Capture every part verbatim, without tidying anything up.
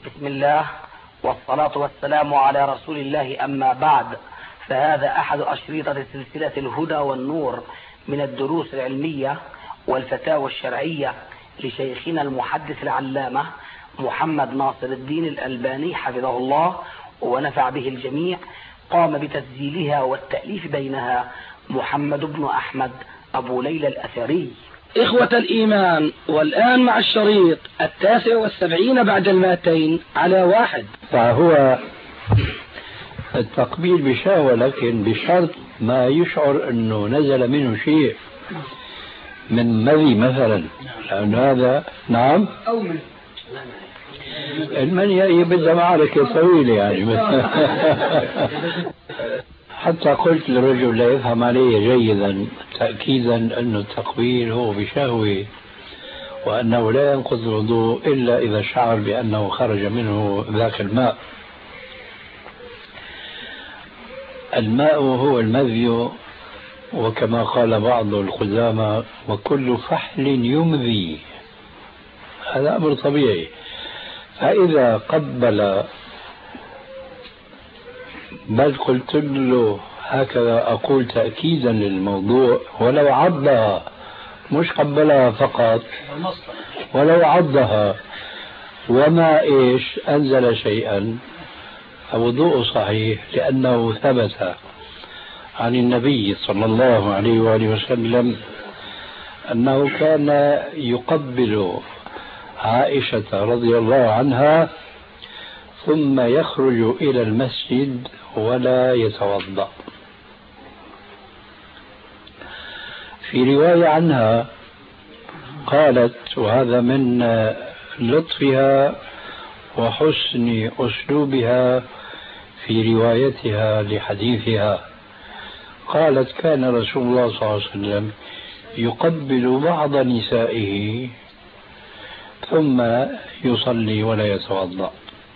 بسم الله والصلاة والسلام على رسول الله، أما بعد، فهذا أحد أشريطة سلسلة الهدى والنور من الدروس العلمية والفتاوى الشرعية لشيخنا المحدث العلامة محمد ناصر الدين الألباني حفظه الله ونفع به الجميع. قام بتسجيلها والتأليف بينها محمد بن أحمد أبو ليلى الأثري. إخوة الإيمان، والآن مع الشريط التاسع والسبعين بعد المائتين على واحد. فهو التقبيل بشهوة، لكن بشرط ما يشعر أنه نزل منه شيء من مذي مثلا، لأن هذا نعم أو من المنية هي بدها معركة طويلة يعني. حتى قلت للرجل لا يفهم علي جيدا تأكيدا أن التقبيل هو بشهوة، وأنه لا ينقض الوضوء إلا إذا شعر بأنه خرج منه ذاك الماء. الماء هو المذي، وكما قال بعض القدامى: وكل فحل يمذي. هذا أمر طبيعي. فإذا قبل، بل قلت له هكذا أقول تأكيدا للموضوع، ولو عضها، مش قبلها فقط، ولو عضها وما إيش أنزل شيئا، فوضوء صحيح، لأنه ثبت عن النبي صلى الله عليه وآله وسلم أنه كان يقبل عائشة رضي الله عنها ثم يخرج إلى المسجد ولا يتوضأ. في رواية عنها قالت، وهذا من لطفها وحسن أسلوبها في روايتها لحديثها، قالت: كان رسول الله صلى الله عليه وسلم يقبل بعض نسائه ثم يصلي ولا يتوضأ.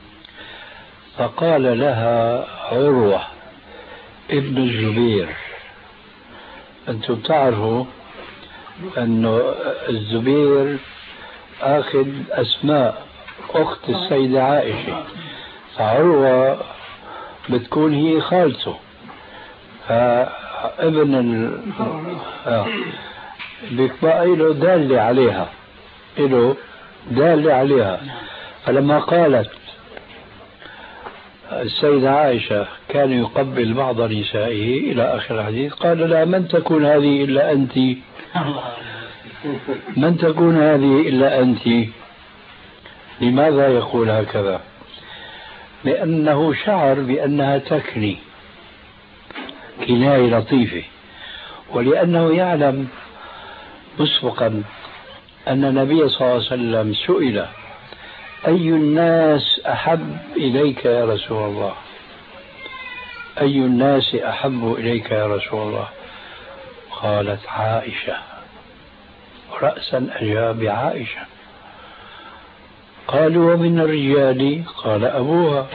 فقال لها عروة ابن الزبير، أنتم تعرفوا أن الزبير أخذ أسماء أخت السيدة عائشة، فعروة بتكون هي خالته، فابن ال... آه. بيبقى له دالة عليها، له دالة عليها. فلما قالت السيدة عائشة كان يقبل بعض نسائه إلى آخر الحديث، قال: لا، من تكون هذه إلا أنت، من تكون هذه إلا أنت. لماذا يقول هكذا؟ لأنه شعر بأنها تكني، كناية لطيفة، ولأنه يعلم مسبقا أن النبي صلى الله عليه وسلم سئل: أي الناس أحب إليك يا رسول الله؟ أي الناس أحب إليك يا رسول الله؟ قالت: عائشة. رأسا أجاب عائشة. قالوا: ومن الرجال؟ قال: أبوها.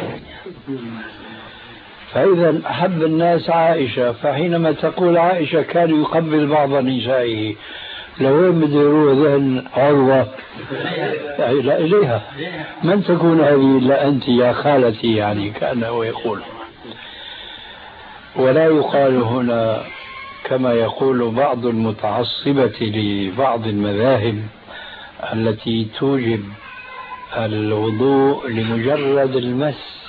فإذا أحب الناس عائشة، فحينما تقول عائشة كان يقبل بعض نسائه، لوين بده يروح ذهن عروة؟ لا، إليها. من تكون هذه إلا أنت يا خالتي، يعني كأنه يقول. ولا يقال هنا كما يقول بعض المتعصبة لبعض المذاهب التي توجب الوضوء لمجرد المس،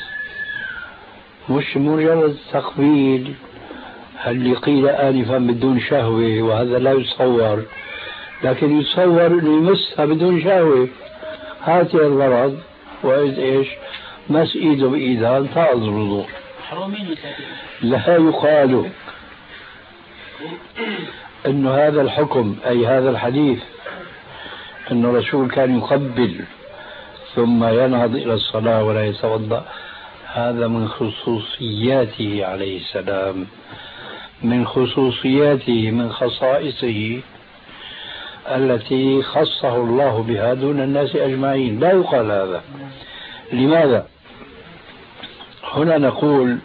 مش مجرد تقبيل، اللي قيل آنفا بدون شهوة، وهذا لا يتصور، لكن يتصور أنه يمسها بدون شهوة. هاتي الغرض، وإذ إيش مس إيده بإيدها انتقض الوضوء. لا يقال أن هذا الحكم، أي هذا الحديث، أن الرسول كان يقبل ثم ينهض إلى الصلاة ولا يتوضأ، هذا من خصوصياته عليه السلام، من خصوصياته، من خصائصه التي خصه الله بها دون الناس أجمعين. لا يقال هذا. لماذا؟ هنا نقول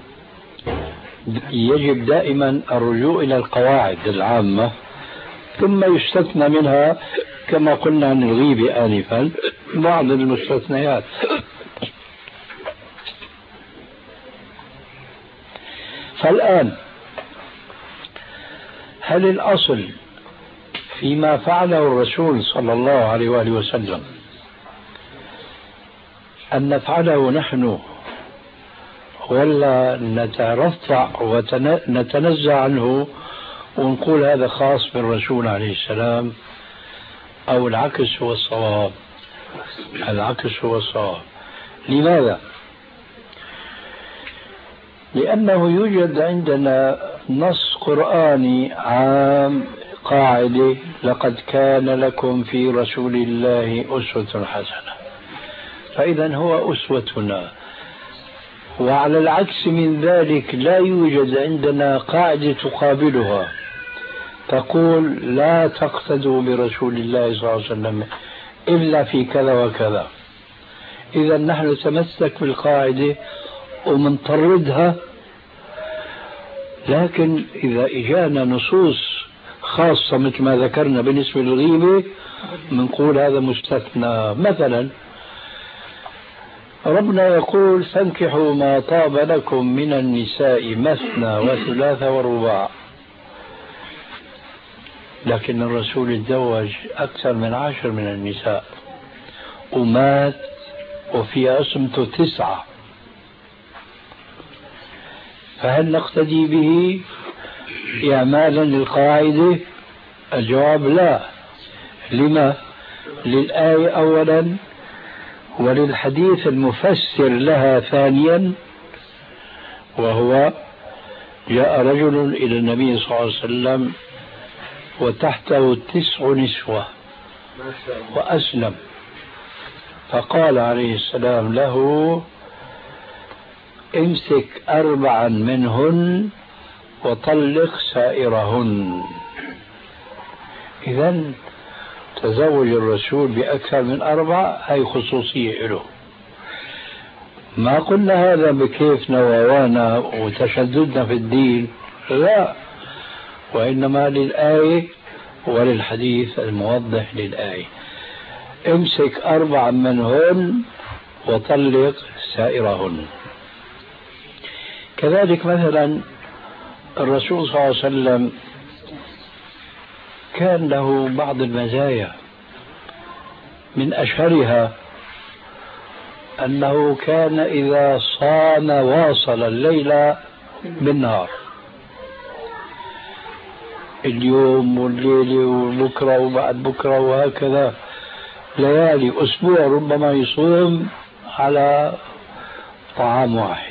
يجب دائما الرجوع إلى القواعد العامة، ثم يستثنى منها كما قلنا عن الغيبة آنفا بعض المستثنيات. فالآن هل الأصل فيما فعله الرسول صلى الله عليه وآله وسلم أن نفعله نحن، ولا نترفع ونتنزع عنه ونقول هذا خاص بالرسول عليه السلام، أو العكس هو الصواب؟ العكس هو الصواب. لماذا؟ لأنه يوجد عندنا نص قرآني عام، قاعدة: لقد كان لكم في رسول الله أسوة حسنة. فإذا هو أسوتنا. وعلى العكس من ذلك لا يوجد عندنا قاعدة تقابلها تقول لا تقتدوا برسول الله صلى الله عليه وسلم إلا في كذا وكذا. إذا نحن نتمسك بالقاعدة ومنطردها، لكن إذا إجانا نصوص خاصة مثل ما ذكرنا بالنسبة للغيبة بنقول هذا مستثنى. مثلا ربنا يقول: فانكحوا ما طاب لكم من النساء مثنى وثلاث ورباع. لكن الرسول تزوج أكثر من عشر من النساء ومات وفي عصمته تسعة، فهل نقتدي به إعمالا للقاعدة؟ الجواب لا. لما؟ للآية أولا، وللحديث المفسر لها ثانيا، وهو: جاء رجل إلى النبي صلى الله عليه وسلم وتحته تسع نسوة وأسلم، فقال عليه السلام له: امسك أربعا منهن وطلق سائرهن. إذن تزوج الرسول بأكثر من أربع، هي خصوصية له. ما قلنا هذا بكيفنا ووانا وتشددنا في الدين، لا، وإنما للآية وللحديث الموضح للآية: امسك أربعا منهن وطلق سائرهن. كذلك مثلا الرسول صلى الله عليه وسلم كان له بعض المزايا، من أشهرها أنه كان إذا صام واصل الليل بالنهار، اليوم والليلة وبكرة وبعد بكرة وهكذا، ليالي أسبوع ربما يصوم على طعام واحد.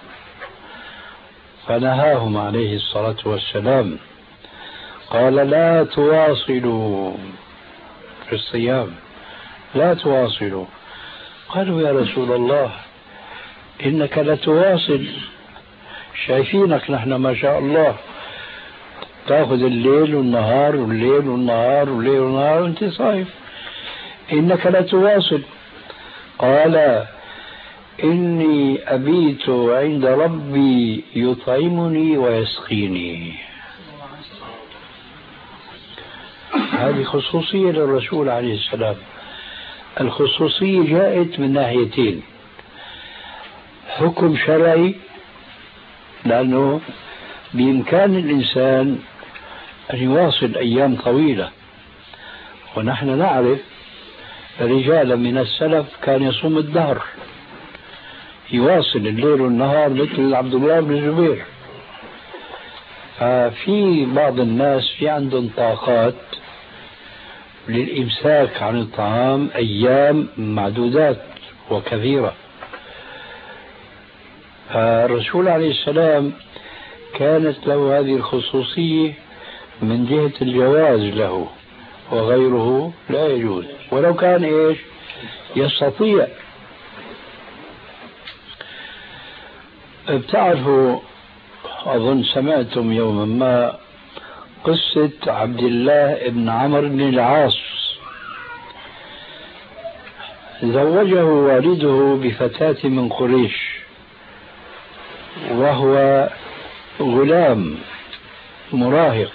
فنهاهم عليه الصلاة والسلام، قال: لا تواصلوا في الصيام، لا تواصلوا. قالوا: يا رسول الله إنك لتواصل، شايفينك نحن ما شاء الله تأخذ الليل والنهار والليل والنهار والليل والنهار وانت صايم، إنك لتواصل. قال: إني أبيت عند ربي يطعمني ويسقيني. هذه خصوصية للرسول عليه السلام. الخصوصية جاءت من ناحيتين: حكم شرعي، لأنه بإمكان الإنسان أن يواصل أيام طويلة، ونحن نعرف رجالا من السلف كان يصوم الدهر، يواصل الليل والنهار مثل عبد الله بن الزبير. ففي بعض الناس في عندهم طاقات للإمساك عن الطعام أيام معدودات وكثيرة. فالرسول عليه السلام كانت له هذه الخصوصية من جهة الجواز له، وغيره لا يجوز، ولو كان إيش يستطيع. بتعرفوا، أظن سمعتم يوما ما قصة عبد الله بن عمرو بن العاص. زوجه والده بفتاة من قريش وهو غلام مراهق،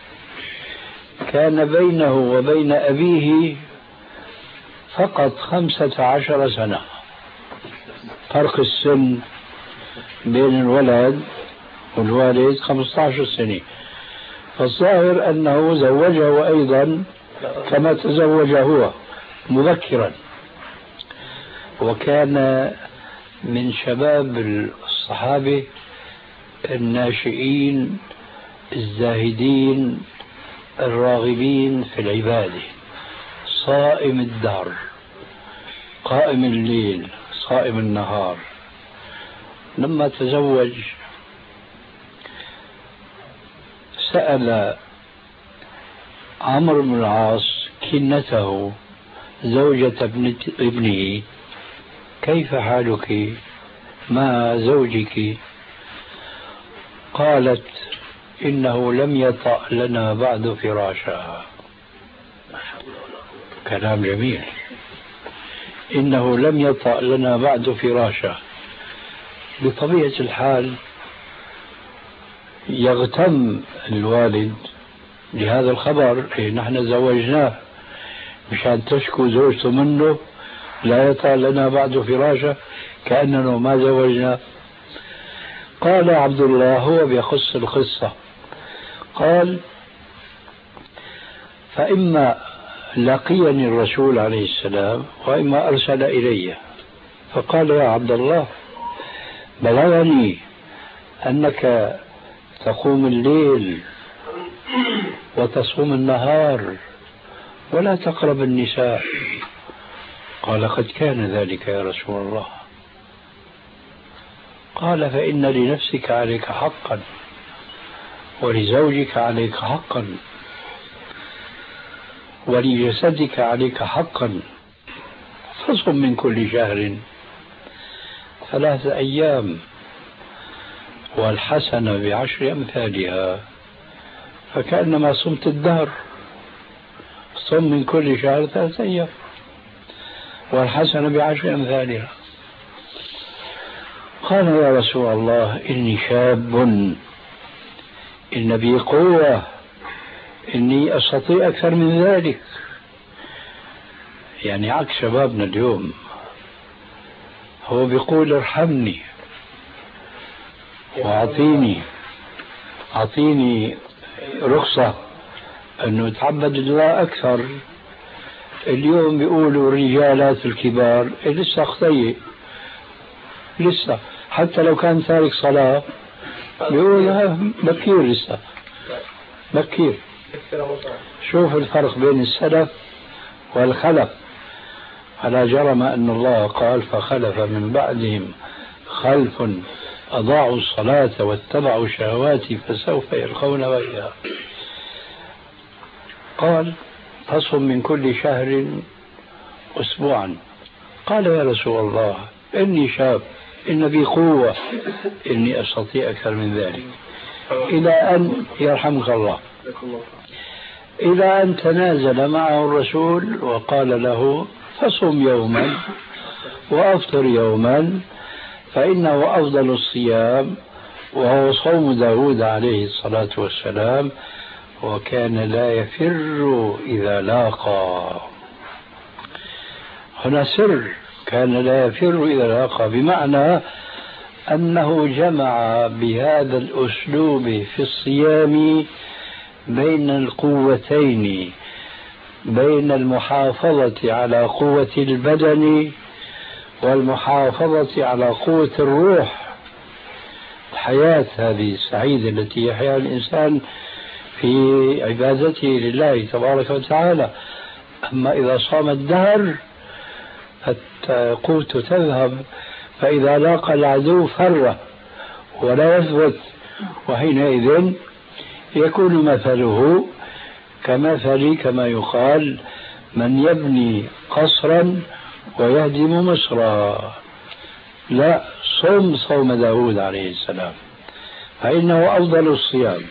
كان بينه وبين أبيه فقط خمسة عشر سنة، فرق السن بين الولد والوالد خمسة عشر سنة، فالظاهر أنه زوجه أيضا كما تزوج هو مبكرا، وكان من شباب الصحابة الناشئين الزاهدين الراغبين في العبادة، صائم الدهر قائم الليل صائم النهار. لما تزوج سأل عمرو بن العاص كنته زوجة ابنه: كيف حالك مع زوجك؟ قالت: إنه لم يطأ لنا بعد فراشا. كلام جميل. إنه لم يطأ لنا بعد فراشا. بطبيعة الحال يغتم الوالد لهذا الخبر، إيه نحن زوجناه مشان تشكو زوجته منه لا يطأ لنا بعد فراشا، كأننا ما زوجنا. قال عبد الله هو بيخص القصة، قال: فإما لقيني الرسول عليه السلام وإما أرسل إلي، فقال: يا عبد الله، بلغني أنك تقوم الليل وتصوم النهار ولا تقرب النساء. قال: قد كان ذلك يا رسول الله. قال: فإن لنفسك عليك حقا ولزوجك عليك حقا ولجسدك عليك حقا، فصم من كل شهر ثلاثة أيام والحسنة بعشر أمثالها، فكأنما صمت الدهر. صم من كل شهر ثلاثة أيام والحسنة بعشر أمثالها. قال: يا رسول الله، إني شاب، إن بي قوة، إني أستطيع أكثر من ذلك. يعني عكس شبابنا اليوم، هو بيقول: ارحمني وأعطيني أعطيني رخصة أنه يتعبد الله أكثر. اليوم بيقولوا الرجالات الكبار إيه لسه خطية، لسه حتى لو كان تارك صلاة بيقول بكير، لسه بكير. شوف الفرق بين السلف والخلف. فلا جرم أن الله قال: فخلف من بعدهم خلف أضاعوا الصلاة واتبعوا الشهوات فسوف يلقون غيا. قال: فصم من كل شهر أسبوعا. قال: يا رسول الله، إني شاب، إن بي قوة، إني أستطيع أكثر من ذلك. إلى أن يرحمك الله، إلى أن تنازل معه الرسول وقال له: فصم يوما وأفطر يوما، فإنه أفضل الصيام، وهو صوم داود عليه الصلاة والسلام، وكان لا يفر إذا لاقى. هنا سر، كان لا يفر إذا لاقى، بمعنى أنه جمع بهذا الأسلوب في الصيام بين القوتين، بين المحافظة على قوة البدن والمحافظة على قوة الروح. الحياة هذه السعيدة التي يحياها الإنسان في عبادته لله تبارك وتعالى. أما إذا صام الدهر فالقوت تذهب، فإذا لاقى العدو فر ولا يثبت، وحينئذ يكون مثله كمثل كما يقال: من يبني قصرا ويهدم مصرا. لا، صوم صوم داود عليه السلام، فإنه أفضل الصيام،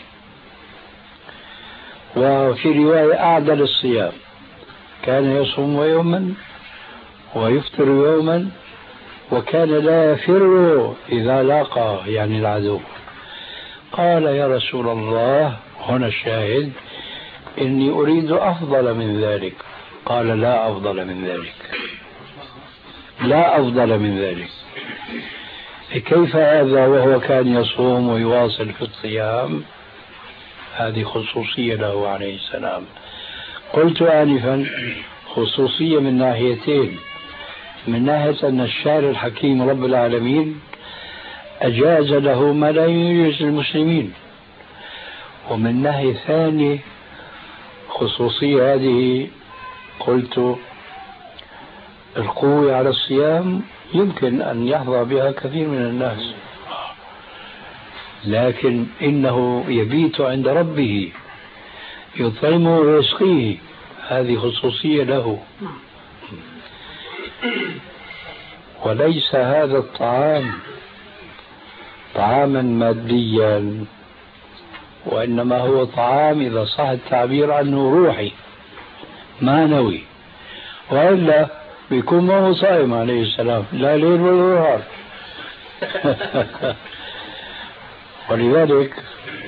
وفي رواية أعدل الصيام. كان يصوم يوما ويفطر يوما، وكان لا يفر إذا لاقى يعني العدو. قال: يا رسول الله، هنا الشاهد، إني أريد أفضل من ذلك. قال: لا أفضل من ذلك، لا أفضل من ذلك. كيف هذا وهو كان يصوم ويواصل في الصيام؟ هذه خصوصية له عليه السلام. قلت آنفا خصوصية من ناحيتين، من ناحية أن الشارع الحكيم رب العالمين أجاز له ما لا يجوز للمسلمين، ومن ناحية ثانية خصوصية هذه قلت القوة على الصيام يمكن أن يحظى بها كثير من الناس، لكن إنه يبيت عند ربه يطعمه ويسقيه، هذه خصوصية له. وليس هذا الطعام طعاما ماديا، وإنما هو طعام إذا صح التعبير عنه روحي معنوي، وإلا بيكون ما هو صائم عليه السلام لا ليل ولا نهار. ولذلك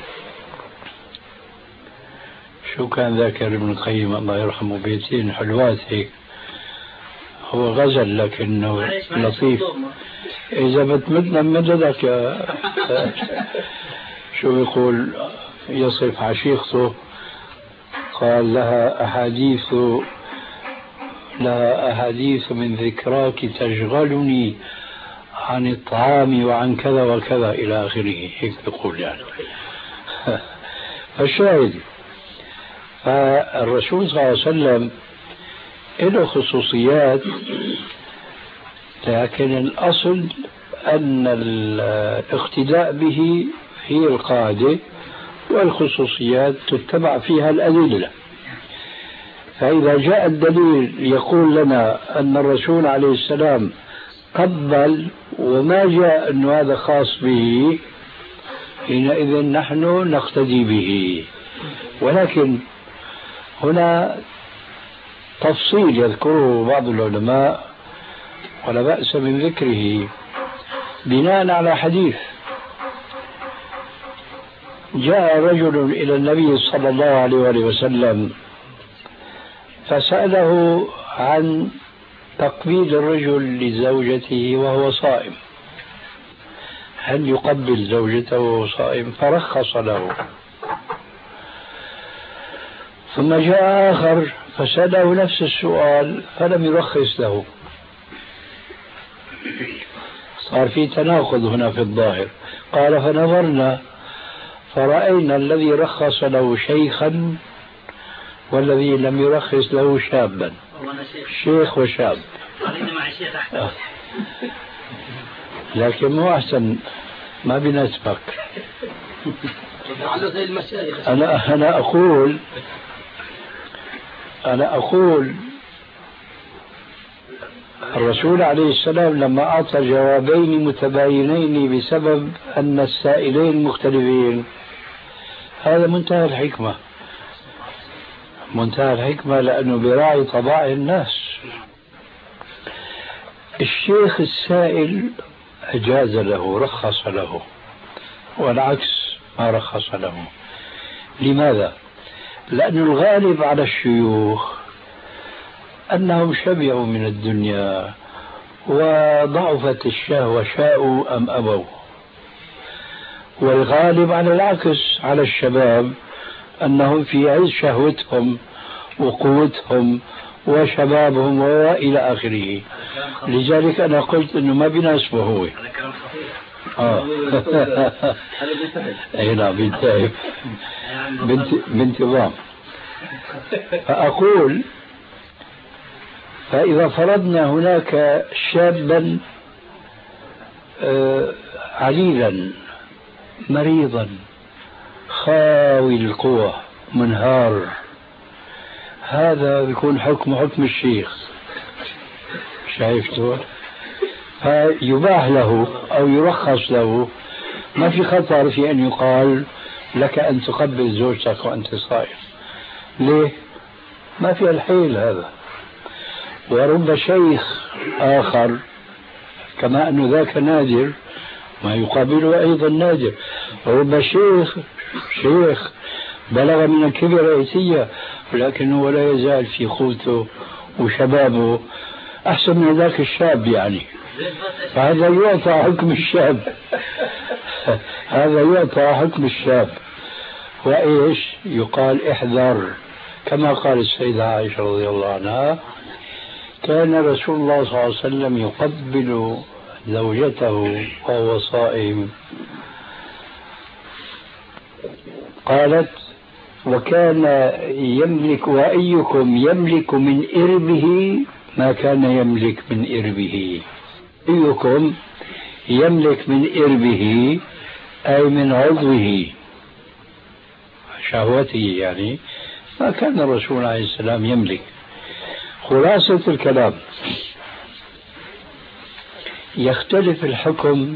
شو كان ذاكر ابن القيم الله يرحمه بيتين حلوات هيك، هو غزل لكنه لطيف. إذا بتمدنا مددك يا شو يقول يصف عشيقته، قال لها أحاديث لها أحاديث من ذكراك تشغلني عن الطعام وعن كذا وكذا إلى آخره، هيك يقول يعني. فالشاهد فالرسول صلى الله عليه وسلم له خصوصيات، لكن الأصل أن الاقتداء به هي القاعدة، والخصوصيات تتبع فيها الأدلة. فإذا جاء الدليل يقول لنا أن الرسول عليه السلام قبل وما جاء أن هذا خاص به، حينئذ نحن نقتدي به. ولكن هنا تفصيل يذكره بعض العلماء ولا بأس من ذكره بناء على حديث. جاء رجل إلى النبي صلى الله عليه وسلم فسأله عن تقبيل الرجل لزوجته وهو صائم، هل يقبل زوجته وهو صائم؟ فرخص له. ثم جاء آخر فسأله نفس السؤال فلم يرخص له. صار في تناقض هنا في الظاهر. قال فنظرنا فرأينا الذي رخص له شيخا والذي لم يرخص له شابا، شيخ وشاب. لكن مو أحسن ما بنسبك. أنا أنا أقول أنا أقول الرسول عليه السلام لما أعطى جوابين متباينين بسبب أن السائلين مختلفين، هذا منتهى الحكمة، منتهى الحكمة، لأنه براعي طباع الناس. الشيخ السائل أجاز له، رخص له، والعكس ما رخص له. لماذا؟ لأن الغالب على الشيوخ أنهم شبعوا من الدنيا وضعفت الشهوة، شاءوا أم أبوا. والغالب على العكس على الشباب أنهم في عز شهوتهم وقوتهم وشبابهم وإلى آخره. لذلك أنا قلت أنه ما بيناسبه هو. آه. أي نعم بنتهي بانتظام. فأقول فإذا فرضنا هناك شابا عليلا مريضا خاوي القوة منهار، هذا بيكون حكم حكم الشيخ، شايفته؟ فيباح له أو يرخص له، ما في خطر في أن يقال لك أن تقبل زوجتك وأنت صائم. ليه؟ ما في الحيل هذا. ورب شيخ آخر كما أنه ذاك نادر ما يقابله أيضا نادر. رب شيخ شيخ بلغ من الكبر عتية ولكنه لا يزال في قوته وشبابه أحسن من ذاك الشاب يعني. فهذا يعطى حكم الشاب هذا يعطى حكم الشاب. وإيش يقال؟ احذر، كما قال السيدة عائشة رضي الله عنها: كان رسول الله صلى الله عليه وسلم يقبل زوجته وهو صائم. قالت: وكان يملك وأيكم يملك من إربه ما كان يملك من إربه. أيكم يملك من إربه أي من عضوه شهوته، يعني ما كان الرسول عليه السلام يملك. خلاصة الكلام: يختلف الحكم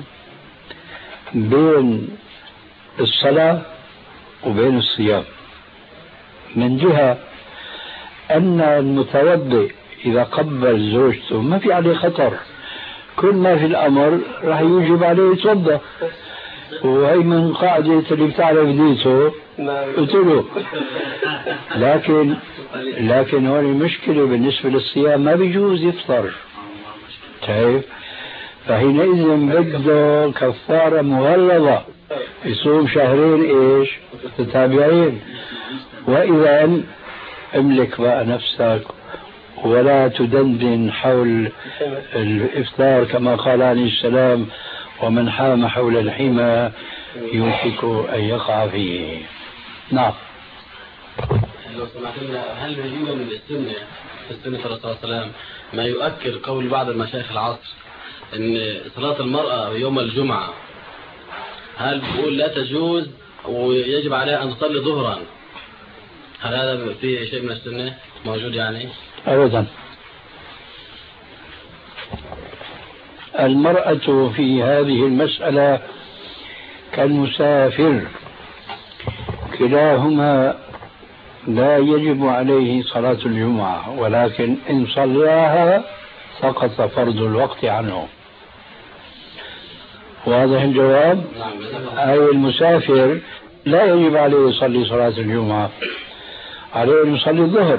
بين الصلاة وبين الصيام، من جهة أن المتوضئ إذا قبل زوجته ما في عليه خطر، كل ما في الأمر راح يوجب عليه يتوضأ، وهي من قاعدة اللي بتعرف ديته قلت له. لكن لكن هون المشكلة بالنسبة للصيام ما بيجوز يفطر، شايف؟ فحينئذ بده كفارة مغلظة، يصوم شهرين ايش متتابعين. وإذا املك بقى نفسك ولا تدندن حول الإفطار، كما قال عليه السلام: ومن حام حول الحمى يوشك أن يقع فيه. نعم. لو سمحت لنا، هل يوجد من السنة في السنة صلى الله عليه وسلم ما يؤكد قول بعض المشايخ العصر أن صلاة المرأة يوم الجمعة هل بيقول لا تجوز ويجب عليها أن تصلي ظهرا؟ هل هذا في شيء من السنة موجود يعني؟ أبدا. المرأة في هذه المسألة كالمسافر، كلاهما لا يجب عليه صلاة الجمعة، ولكن إن صلاها سقط فرض الوقت عنه. واضح الجواب؟ أي المسافر لا يجب عليه يصلي صلاة الجمعة، عليه أن يصلي الظهر،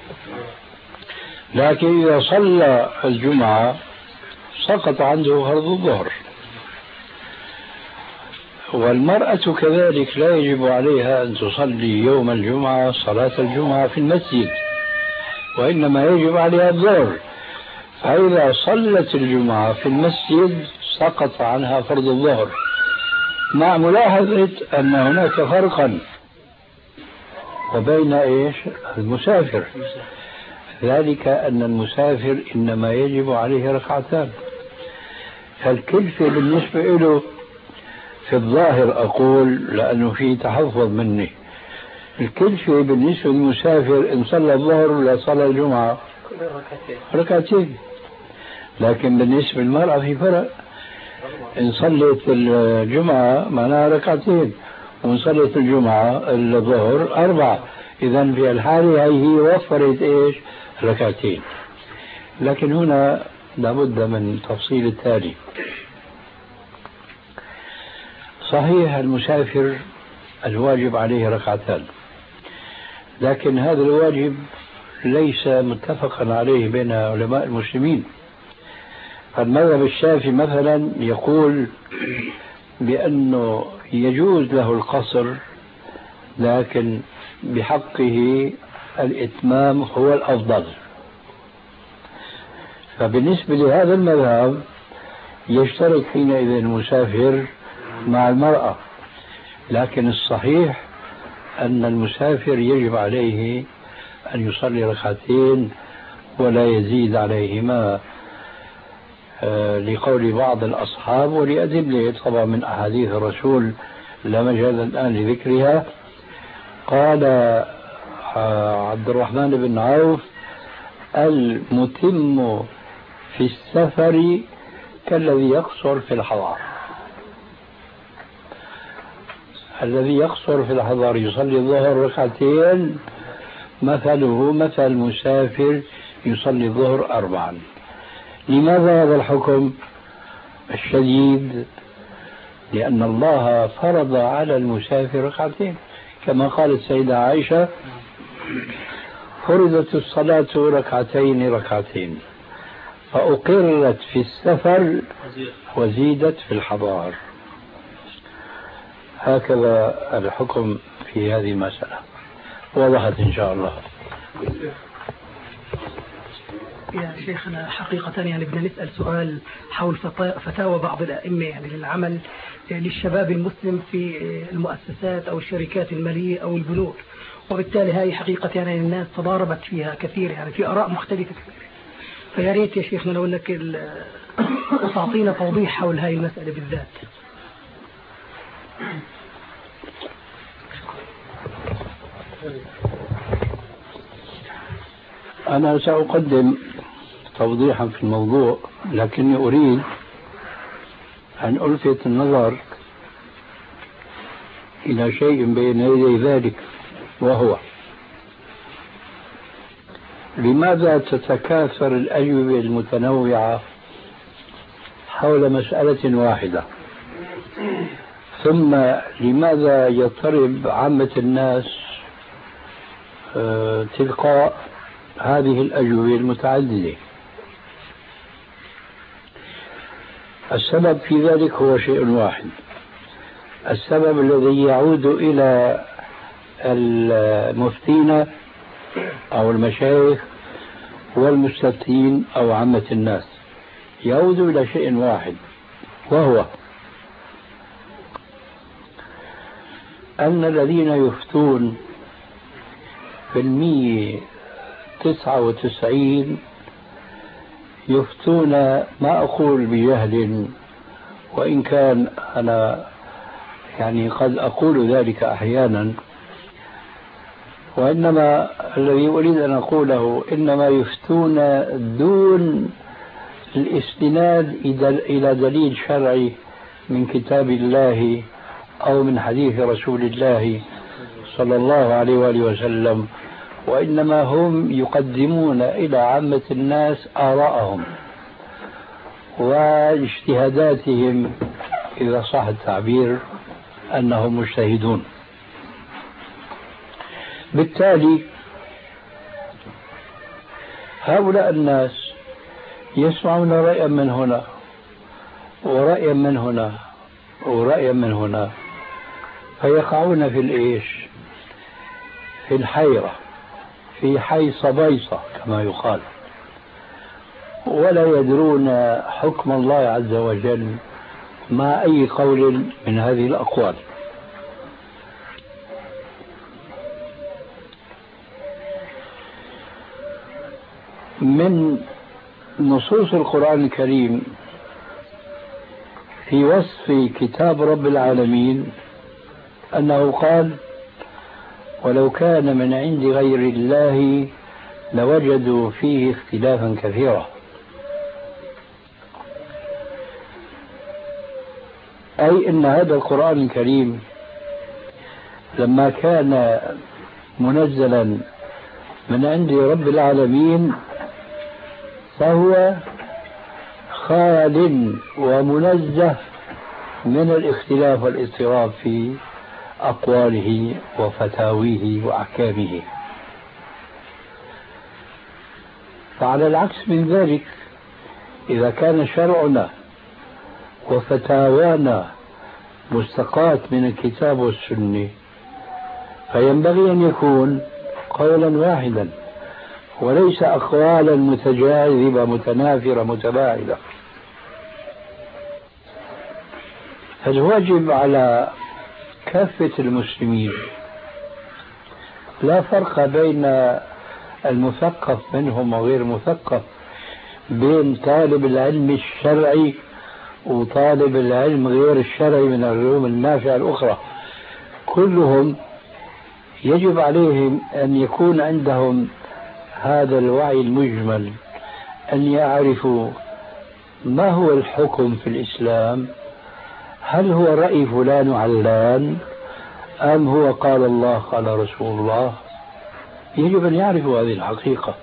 لكن إذا صلى الجمعة سقط عنده فرض الظهر. والمرأة كذلك لا يجب عليها أن تصلي يوم الجمعة صلاة الجمعة في المسجد، وإنما يجب عليها الظهر، فإذا صلت الجمعة في المسجد سقط عنها فرض الظهر، مع ملاحظة أن هناك فرقا وبين إيش المسافر، ذلك أن المسافر إنما يجب عليه ركعتان، فالكلفة بالنسبة له في الظاهر أقول لأنه في تحفظ مني، الكلفة بالنسبة للمسافر إن صلى الظهر ولا صلى الجمعة ركعتين، لكن بالنسبة للمرأة في فرق، إن صلت الجمعة معناها ركعتين، وإن صلت الجمعة الظهر أربعة، إذا في الحالة هي وفرت إيش ركعتين. لكن هنا لابد من تفصيل التالي. صحيح المسافر الواجب عليه ركعتان، لكن هذا الواجب ليس متفقا عليه بين علماء المسلمين. المذهب الشافعي مثلا يقول بأنه يجوز له القصر، لكن بحقه الإتمام هو الأفضل. فبالنسبة لهذا المذهب يشترك حينئذ المسافر مع المرأة، لكن الصحيح أن المسافر يجب عليه أن يصلي ركعتين ولا يزيد عليهما، لقول بعض الأصحاب ولأدلة طبعا من أحاديث الرسول لا مجال الآن لذكرها. قال عبد الرحمن بن عوف: المتم في السفر كالذي يقصر في الحضر. الذي يقصر في الحضر يصلي الظهر ركعتين، مثله مثل المسافر يصلي الظهر أربعا. لماذا هذا الحكم الشديد؟ لأن الله فرض على المسافر ركعتين، كما قالت السيدة عائشة: فرضت الصلاة ركعتين ركعتين. فأقرت في السفر وزيدت في الحضار. هكذا الحكم في هذه المسألة. وضحت إن شاء الله. يا شيخنا حقيقة يعني بدنا نسأل سؤال حول فتاوى بعض الأئمة يعني للعمل للشباب المسلم في المؤسسات أو الشركات المالية أو البنوك، وبالتالي هاي حقيقة يعني الناس تضاربت فيها كثير، يعني في آراء مختلفة كثير. فيا ريت يا شيخنا لو لك تعطينا توضيح حول هاي المسألة بالذات. أنا سأقدم توضيحا في الموضوع، لكني أريد أن ألفت النظر إلى شيء بين يدي ذلك، وهو لماذا تتكاثر الأجوبة المتنوعة حول مسألة واحدة، ثم لماذا يضطرب عامة الناس تلقاء هذه الأجوبة المتعددة؟ السبب في ذلك هو شيء واحد، السبب الذي يعود إلى المفتين أو المشايخ والمستفتين أو عامة الناس، يعود إلى شيء واحد، وهو أن الذين يفتون في المية تسعة وتسعين يفتون، ما أقول بجهل، وإن كان أنا يعني قد أقول ذلك أحيانا، وإنما الذي أريد أن أقوله إنما يفتون دون الاستناد إلى دليل شرعي من كتاب الله أو من حديث رسول الله صلى الله عليه وآله وسلم، وإنما هم يقدمون إلى عامة الناس آراءهم واجتهاداتهم، إذا صح التعبير أنهم مجتهدون. بالتالي هؤلاء الناس يسمعون رأيا من هنا ورأيا من هنا ورأيا من هنا، فيقعون في الإيش؟ في الحيرة، في حيص بيصة كما يقال، ولا يدرون حكم الله عز وجل مع أي قول من هذه الأقوال. من نصوص القرآن الكريم في وصف كتاب رب العالمين أنه قال: ولو كان من عند غير الله لوجدوا فيه اختلافا كثيرا. أي أن هذا القرآن الكريم لما كان منزلا من عند رب العالمين فهو خال ومنزه من الاختلاف والاضطراب في أقواله وفتاويه وأحكامه. فعلى العكس من ذلك، إذا كان شرعنا وفتاوانا مستقاة من الكتاب والسنة، فينبغي أن يكون قولا واحدا وليس أقوالا متجاذبة متنافرة متباعدة. فالواجب على كافة المسلمين، لا فرق بين المثقف منهم وغير المثقف، بين طالب العلم الشرعي وطالب العلم غير الشرعي من العلوم النافعة الأخرى، كلهم يجب عليهم أن يكون عندهم هذا الوعي المجمل، أن يعرفوا ما هو الحكم في الإسلام، هل هو رأي فلان وعلان أم هو قال الله قال رسول الله. يجب أن يعرفوا هذه الحقيقة،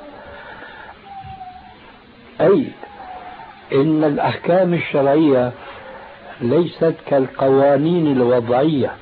أي إن الأحكام الشرعية ليست كالقوانين الوضعية،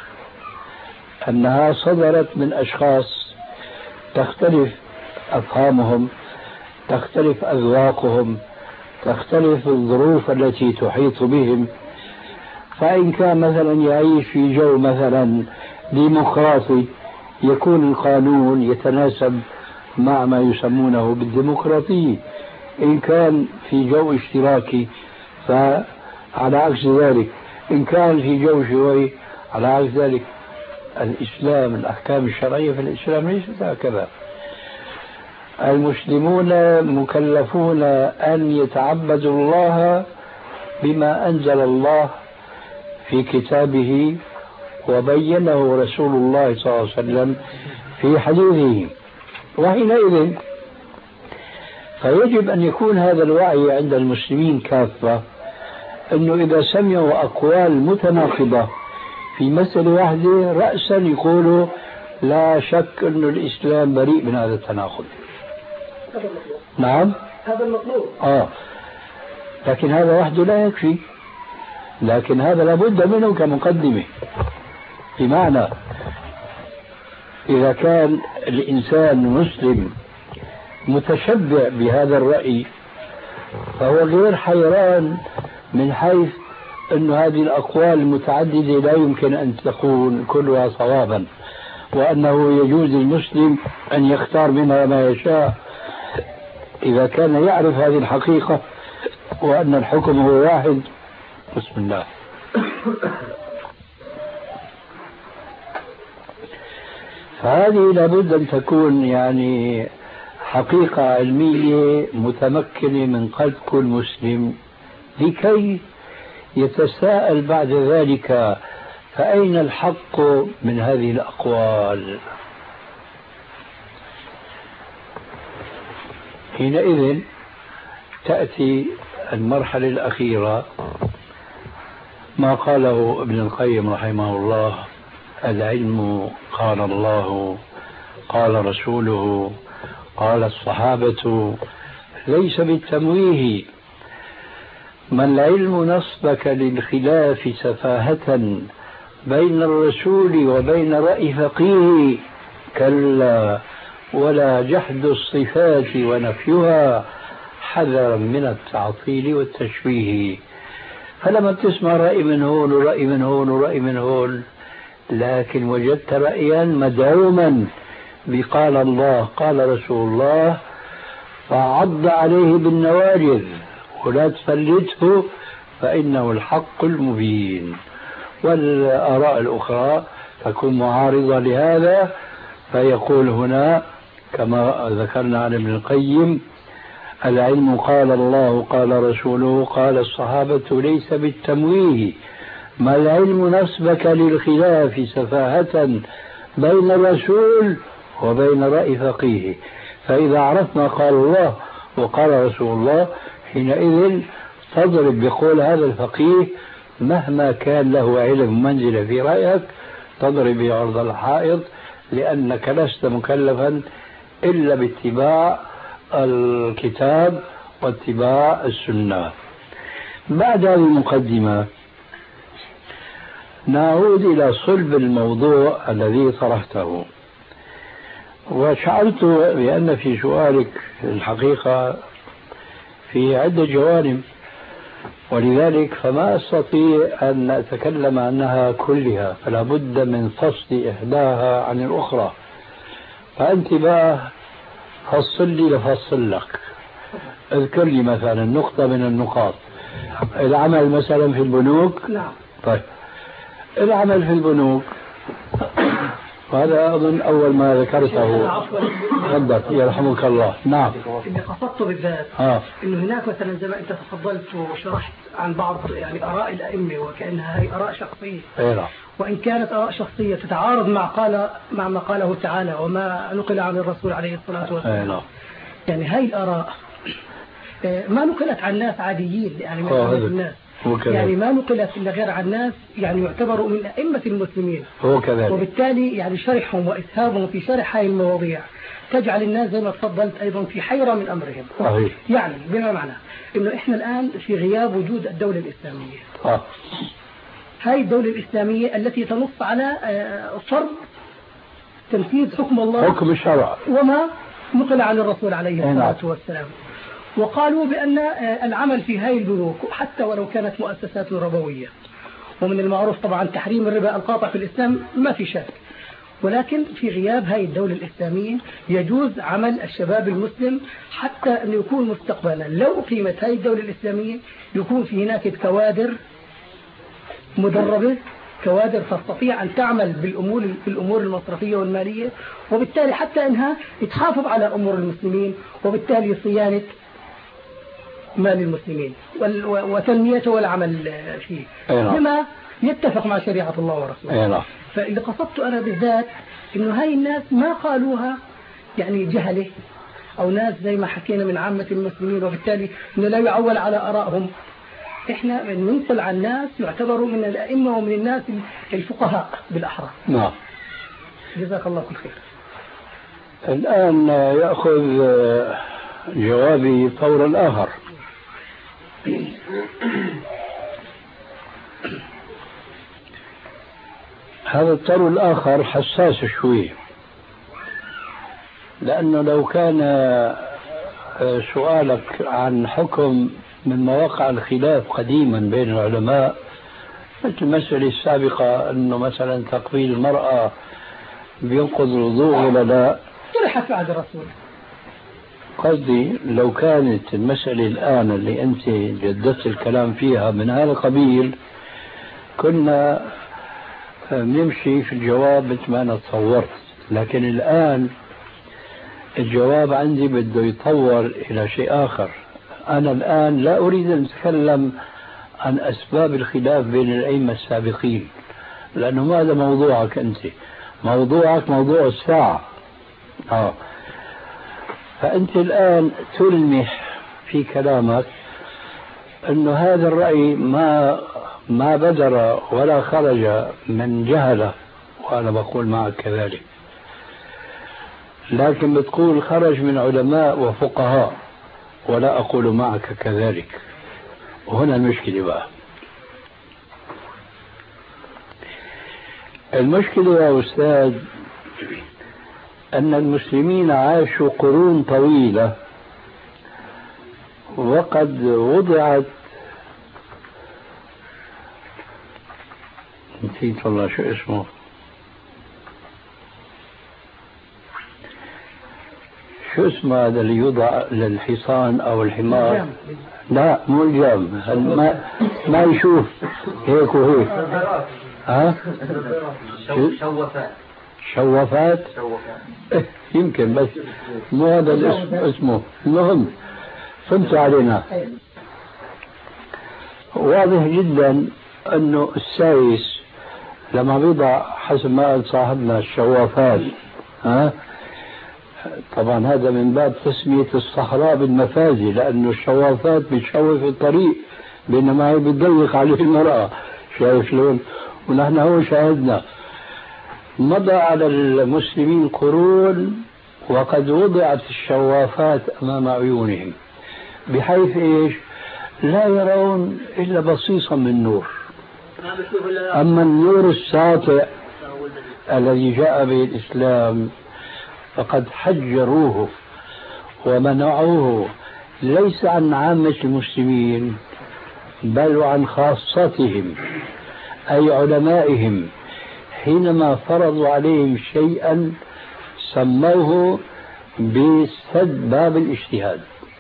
أنها صدرت من أشخاص تختلف أفهامهم، تختلف أذواقهم، تختلف الظروف التي تحيط بهم. فإن كان مثلا يعيش في جو مثلا ديمقراطي يكون القانون يتناسب مع ما يسمونه بالديمقراطية. إن كان في جو اشتراكي فعلى عكس ذلك. إن كان في جو شيوعي على عكس ذلك. الإسلام الأحكام الشرعية في الإسلام ليست هكذا. المسلمون مكلفون أن يتعبدوا الله بما أنزل الله في كتابه وبينه رسول الله صلى الله عليه وسلم في حديثه. وحينئذ فيجب أن يكون هذا الوعي عند المسلمين كافة، أنه إذا سمعوا أقوال متناقضة في مسألة واحدة رأسا يقولوا لا شك أن الإسلام بريء من هذا التناقض. نعم هذا المطلوب. آه لكن هذا وحده لا يكفي، لكن هذا لابد منه كمقدمة. بمعنى إذا كان الإنسان مسلم متشبع بهذا الرأي فهو غير حيران من حيث أن هذه الأقوال المتعددة لا يمكن أن تكون كلها صوابا، وأنه يجوز للمسلم أن يختار منها ما يشاء إذا كان يعرف هذه الحقيقة وأن الحكم هو واحد. بسم الله. فهذه لابد أن تكون يعني حقيقة علمية متمكنة من قلب كل مسلم لكي يتساءل بعد ذلك فأين الحق من هذه الأقوال. حينئذ تأتي المرحلة الأخيرة ما قاله ابن القيم رحمه الله: العلم قال الله قال رسوله قال الصحابة ليس بالتمويه. ما العلم نصبك للخلاف سفاهة بين الرسول وبين رأي فقيه، كلا ولا جحد الصفات ونفيها حذرا من التعطيل والتشبيه. فلما تسمع رأي من هون ورأي من هون ورأي من هون لكن وجدت رأيا مدعوما بقال الله قال رسول الله فعض عليه بالنواجذ ولا تفلته فإنه الحق المبين. والآراء الأخرى تكون معارضة لهذا، فيقول هنا كما ذكرنا عن ابن القيم: العلم قال الله قال رسوله قال الصحابة ليس بالتمويه. ما العلم نسبك للخلاف سفاهة بين الرسول وبين رأي فقيه. فإذا عرفنا قال الله وقال رسول الله حينئذ تضرب بقول هذا الفقيه مهما كان له علم منزل في رأيك تضرب بعرض الحائط، لأنك لست مكلفا إلا باتباع الكتاب واتباع السنة. بعد هذه المقدمة نعود إلى صلب الموضوع الذي طرحته. وشعرت بأن في سؤالك الحقيقة في عدة جوانب، ولذلك فما أستطيع أن أتكلم عنها كلها، فلا بد من فصل إحداها عن الأخرى. فأنت بقى فصل لي لفصل لك. اذكر لي مثلا نقطة من النقاط. العمل مثلا في البنوك. نعم. طيب العمل في البنوك وهذا أظن أول ما ذكرته. تفضل يرحمك الله. نعم. اللي قصدته بالذات آه. إنه هناك مثلا زي ما أنت تفضلت وشرحت عن بعض يعني آراء الأئمة وكأنها هي آراء شخصية. إيه. وإن كانت آراء شخصية تتعارض مع قال مع ما قاله تعالى وما نقل عن الرسول عليه الصلاة والسلام. إيه. يعني هاي الآراء ما نقلت عن ناس عاديين يعني من الناس. يعني ما نقلت إلا غير عن الناس يعني يعتبروا من أئمة المسلمين. هو كذلك. وبالتالي يعني شرحهم وإسهابهم في شرح هذه المواضيع تجعل الناس زي ما تفضلت أيضا في حيرة من أمرهم. صحيح. يعني بما معنى إنه إحنا الآن في غياب وجود الدولة الإسلامية. آه. هاي الدولة الإسلامية التي تنص على فرض تنفيذ حكم الله حكم الشرع وما نقل عن الرسول عليه الصلاة والسلام. وقالوا بأن العمل في هذه البنوك حتى ولو كانت مؤسسات ربوية، ومن المعروف طبعا تحريم الربا القاطع في الإسلام ما في شك، ولكن في غياب هذه الدولة الإسلامية يجوز عمل الشباب المسلم حتى أن يكون مستقبلا لو قيمت هذه الدولة الإسلامية يكون في هناك كوادر مدربة، كوادر تستطيع أن تعمل بالأمور بالأمور المصرفية والمالية، وبالتالي حتى أنها تحافظ على أمور المسلمين وبالتالي صيانة مال المسلمين وتنميته والعمل فيه بما يتفق مع شريعة الله ورسوله. فاللي قصدت أنا بالذات إنه هاي الناس ما قالوها يعني جهلة أو ناس زي ما حكينا من عامة المسلمين، وبالتالي إنه لا يعول على آرائهم. إحنا ننقل عن ناس يعتبروا من الأئمة ومن الناس الفقهاء بالأحرى. نعم. جزاك الله كل خير. الآن يأخذ جوابي طورا آخر. هذا الطور الآخر حساس شوي، لأنه لو كان سؤالك عن حكم من مواقع الخلاف قديما بين العلماء مثل المسألة السابقة أنه مثلا تقبيل المرأة بينقض الوضوء ولا لا، طرحت بعد الرسول. قصدي لو كانت المسألة الآن اللي أنت جددت الكلام فيها من هذا القبيل كنا نمشي في الجواب مثل ما أنا تصورت، لكن الآن الجواب عندي بده يتطور إلى شيء آخر. أنا الآن لا أريد أن أتكلم عن أسباب الخلاف بين الأئمة السابقين، لأنه هذا موضوعك أنت، موضوعك موضوع الساعة. آه. فأنت الآن تلمح في كلامك أنه هذا الرأي ما ما بدر ولا خرج من جهله، وأنا بقول معك كذلك، لكن بتقول خرج من علماء وفقهاء، ولا أقول معك كذلك. وهنا المشكلة بقى. المشكلة يا أستاذ أن المسلمين عاشوا قرون طويلة وقد وضعت، نسيت والله شو اسمه، شو اسمه هذا اللي يوضع للحصان أو الحمار؟ لا مو الجام، ما ما يشوف هيك وهيك. ها؟ شوفات. شوفات؟ إيه يمكن، بس مو هذا الاسم اسمه. المهم فهمت علينا. واضح جدا أنه السايس لما بيضع حسب ما قال صاحبنا الشوافات، ها؟ طبعا هذا من باب تسمية الصحراء بالمفازي، لأنه الشوافات بتشوف الطريق بينما هي بتضيق عليه المرأة. شايف شلون؟ ونحن هو شاهدنا. مضى على المسلمين قرون وقد وضعت الشوافات أمام عيونهم بحيث إيش؟ لا يرون إلا بصيصا من نور. أما النور الساطع الذي جاء به الإسلام فقد حجروه ومنعوه ليس عن عامة المسلمين بل وعن خاصتهم أي علمائهم، حينما فرضوا عليهم شيئا سموه بسد باب الاجتهاد.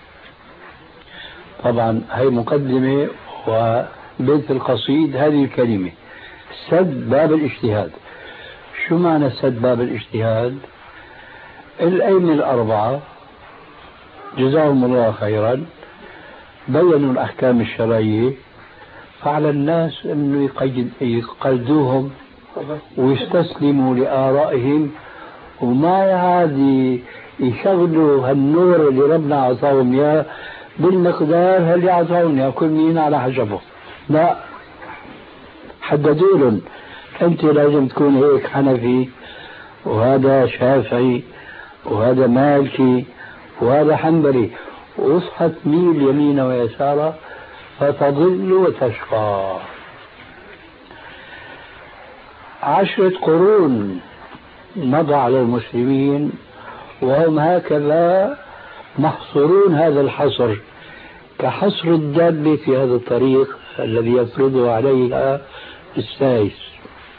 طبعا هي مقدمة وبيت القصيد هذه الكلمة سد باب الاجتهاد. شو معنى سد باب الاجتهاد؟ الأئمة الأربعة جزاهم الله خيرا بينوا الأحكام الشرعية، فعلى الناس أنه يقلدوهم ويستسلموا لآرائهم وما عاد يشغلوا هالنور اللي ربنا عطاهم إياه بالمقدار اللي عطاهم إياه، كل مين على حسبه. لا، حددوا لهم أنت لازم تكون هيك حنفي، وهذا شافعي، وهذا مالكي، وهذا حنبلي، واصحى تميل يمينا ويسارا فتضل وتشقى. عشرة قرون مضى على المسلمين وهم هكذا محصورون هذا الحصر كحصر الدابة في هذا الطريق الذي يفرضه عليها السائس.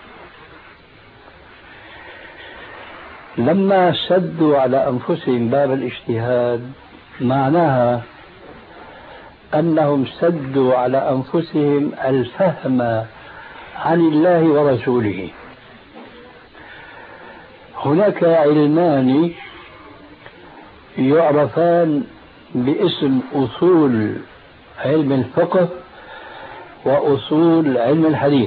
لما سدوا على أنفسهم باب الاجتهاد معناها أنهم سدوا على أنفسهم الفهم عن الله ورسوله. هناك علمان يعرفان باسم أصول علم الفقه وأصول علم الحديث.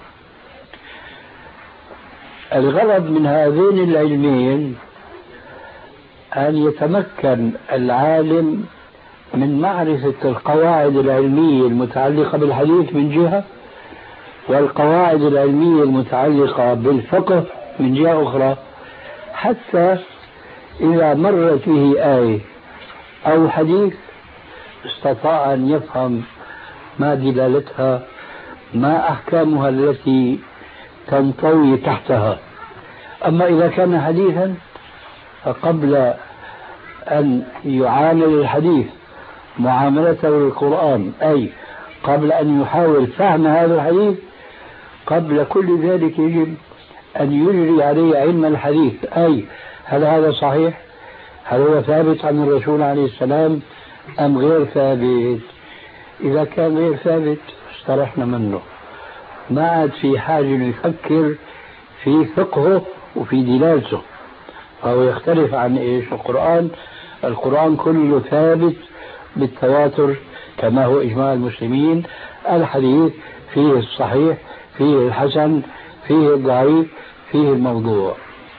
الغرض من هذين العلمين أن يتمكن العالم من معرفة القواعد العلمية المتعلقة بالحديث من جهة، والقواعد العلمية المتعلقة بالفقه من جهة أخرى، حتى إذا مرت به آية أو حديث استطاع أن يفهم ما دلالتها، ما أحكامها التي تنطوي تحتها. أما إذا كان حديثا فقبل أن يعامل الحديث معاملته للقرآن، أي قبل أن يحاول فهم هذا الحديث، قبل كل ذلك يجب أن يجري عليه علم الحديث، أي هل هذا صحيح؟ هل هو ثابت عن الرسول عليه السلام أم غير ثابت؟ إذا كان غير ثابت استرحنا منه، ما عاد في حاجة يفكر في فقهه وفي دلالته، فهو يختلف عن إيش؟ القرآن. القرآن كله ثابت بالتواتر كما هو إجماع المسلمين. الحديث فيه الصحيح، فيه الحسن، فيه الضعيف، فيه الموضوع.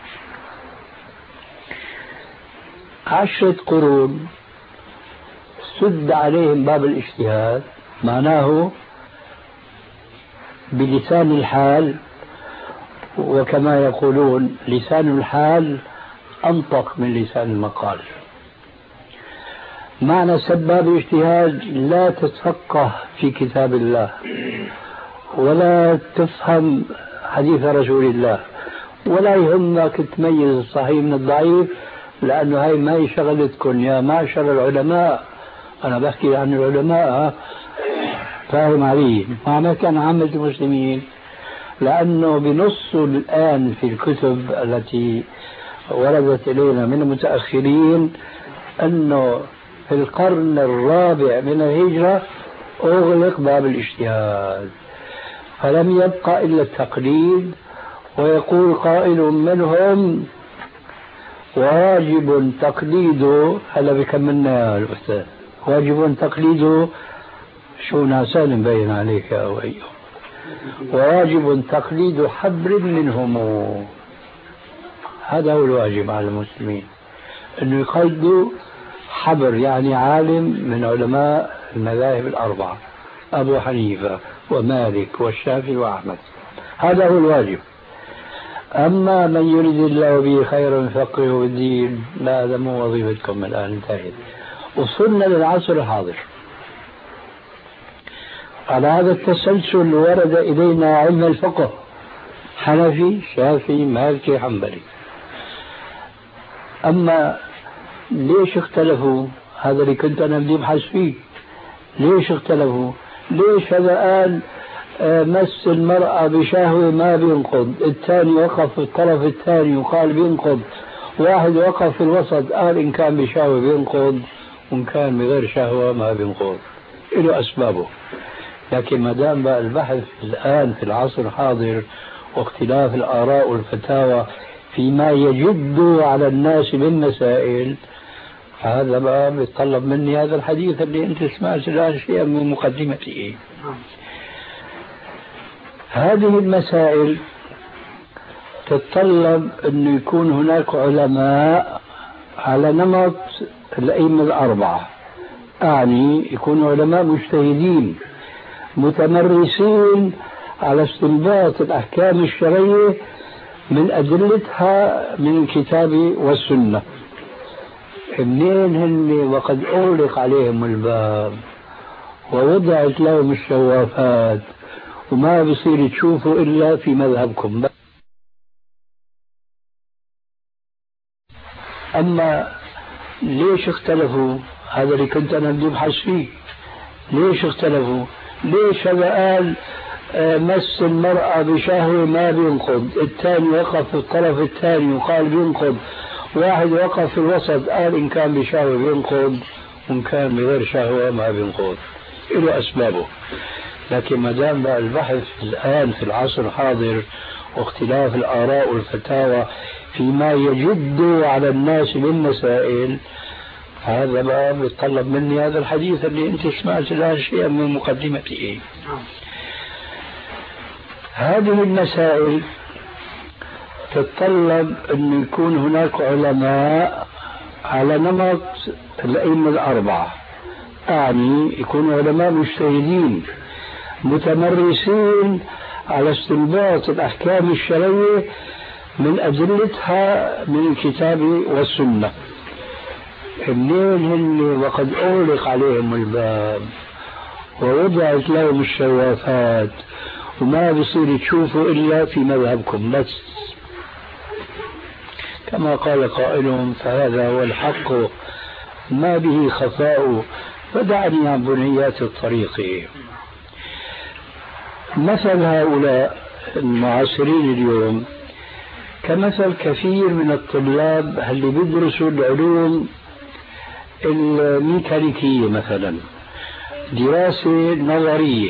عشرة قرون سد عليهم باب الاجتهاد، معناه بلسان الحال، وكما يقولون لسان الحال أنطق من لسان المقال. معنى سد باب الاجتهاد لا تتفقه في كتاب الله ولا تفهم حديث رسول الله ولا يهمك تميز الصحيح من الضعيف، لأنه هاي ما هي شغلتكم يا معشر العلماء. أنا بحكي عن العلماء، فاهم علي؟ ما كان عامة المسلمين، لأنه بنص الآن في الكتب التي وردت إلينا من المتأخرين أنه في القرن الرابع من الهجرة أغلق باب الاجتهاد، فلم يبقى إلا التقليد. ويقول قائل منهم واجب تقليده، هلا بكملنا يا الأستاذ، واجب تقليده شو ناسان مبين عليك يا أيوب، وواجب تقليد حبر منهم. هذا هو الواجب على المسلمين، أنه يقلدوا حبر، يعني عالم من علماء المذاهب الأربعة، أبو حنيفة ومالك والشافعي وأحمد. هذا هو الواجب. أما من يريد الله به خيرا يفقهه بالدين، لا، هذا مو وظيفتكم الآن، انتهت. وصلنا للعصر الحاضر. على هذا التسلسل ورد إلينا علم الفقه، حنفي، شافعي، مالكي، حنبلي. أما ليش اختلفوا؟ هذا اللي كنت أنا بدي أبحث فيه. ليش اختلفوا؟ ليش هذا قال مس المرأة بشهوة ما بينقض، الثاني وقف في الطرف الثاني وقال بينقض، واحد وقف في الوسط قال إن كان بشهوة بينقض وإن كان بغير شهوة ما بينقض، له أسبابه. لكن ما دام بقى البحث الآن في العصر الحاضر واختلاف الآراء والفتاوى فيما يجد على الناس من مسائل، هذا بقى بيتطلب مني هذا الحديث اللي أنت سمعت الآن شيئا من مقدمته. هذه المسائل تتطلب أن يكون هناك علماء على نمط الأئمة الأربعة، أعني يكونوا علماء مجتهدين متمرسين على استنباط الأحكام الشرعية من أدلتها من الكتاب والسنة. منين هن وقد أغلق عليهم الباب ووضعت لهم الشوافات وما بصير تشوفوا إلا في مذهبكم. أما ليش اختلفوا؟ هذا اللي كنت أنا بدي أبحث فيه. ليش اختلفوا؟ ليش هذا قال مس المرأة بشهوة ما بينقض، الثاني وقف في الطرف الثاني وقال بينقض، واحد وقف في الوسط قال إن كان بشهوة بينقض وإن كان بغير شهوة ما بينقض، له أسبابه. لكن ما دام بقى البحث الآن في العصر الحاضر واختلاف الآراء والفتاوى فيما يجد على الناس من مسائل، هذا بقى بيتطلب مني هذا الحديث اللي أنت سمعت له شيئا من مقدمته. هذه المسائل تتطلب أن يكون هناك علماء على نمط الأئمة الأربعة، أعني يكونوا علماء مجتهدين متمرسين على استنباط الأحكام الشرعية من أدلتها من الكتاب والسنة. الليل اللي وقد أغلق عليهم الباب ووضعت لهم الشوافات وما بصير تشوفوا إلا في مذهبكم بس، كما قال قائلهم فهذا هو الحق ما به خفاء فدعني عن بنيات الطريق. مثل هؤلاء المعاصرين اليوم كمثل كثير من الطلاب اللي بيدرسوا العلوم الميكانيكية مثلا، دراسة نظرية،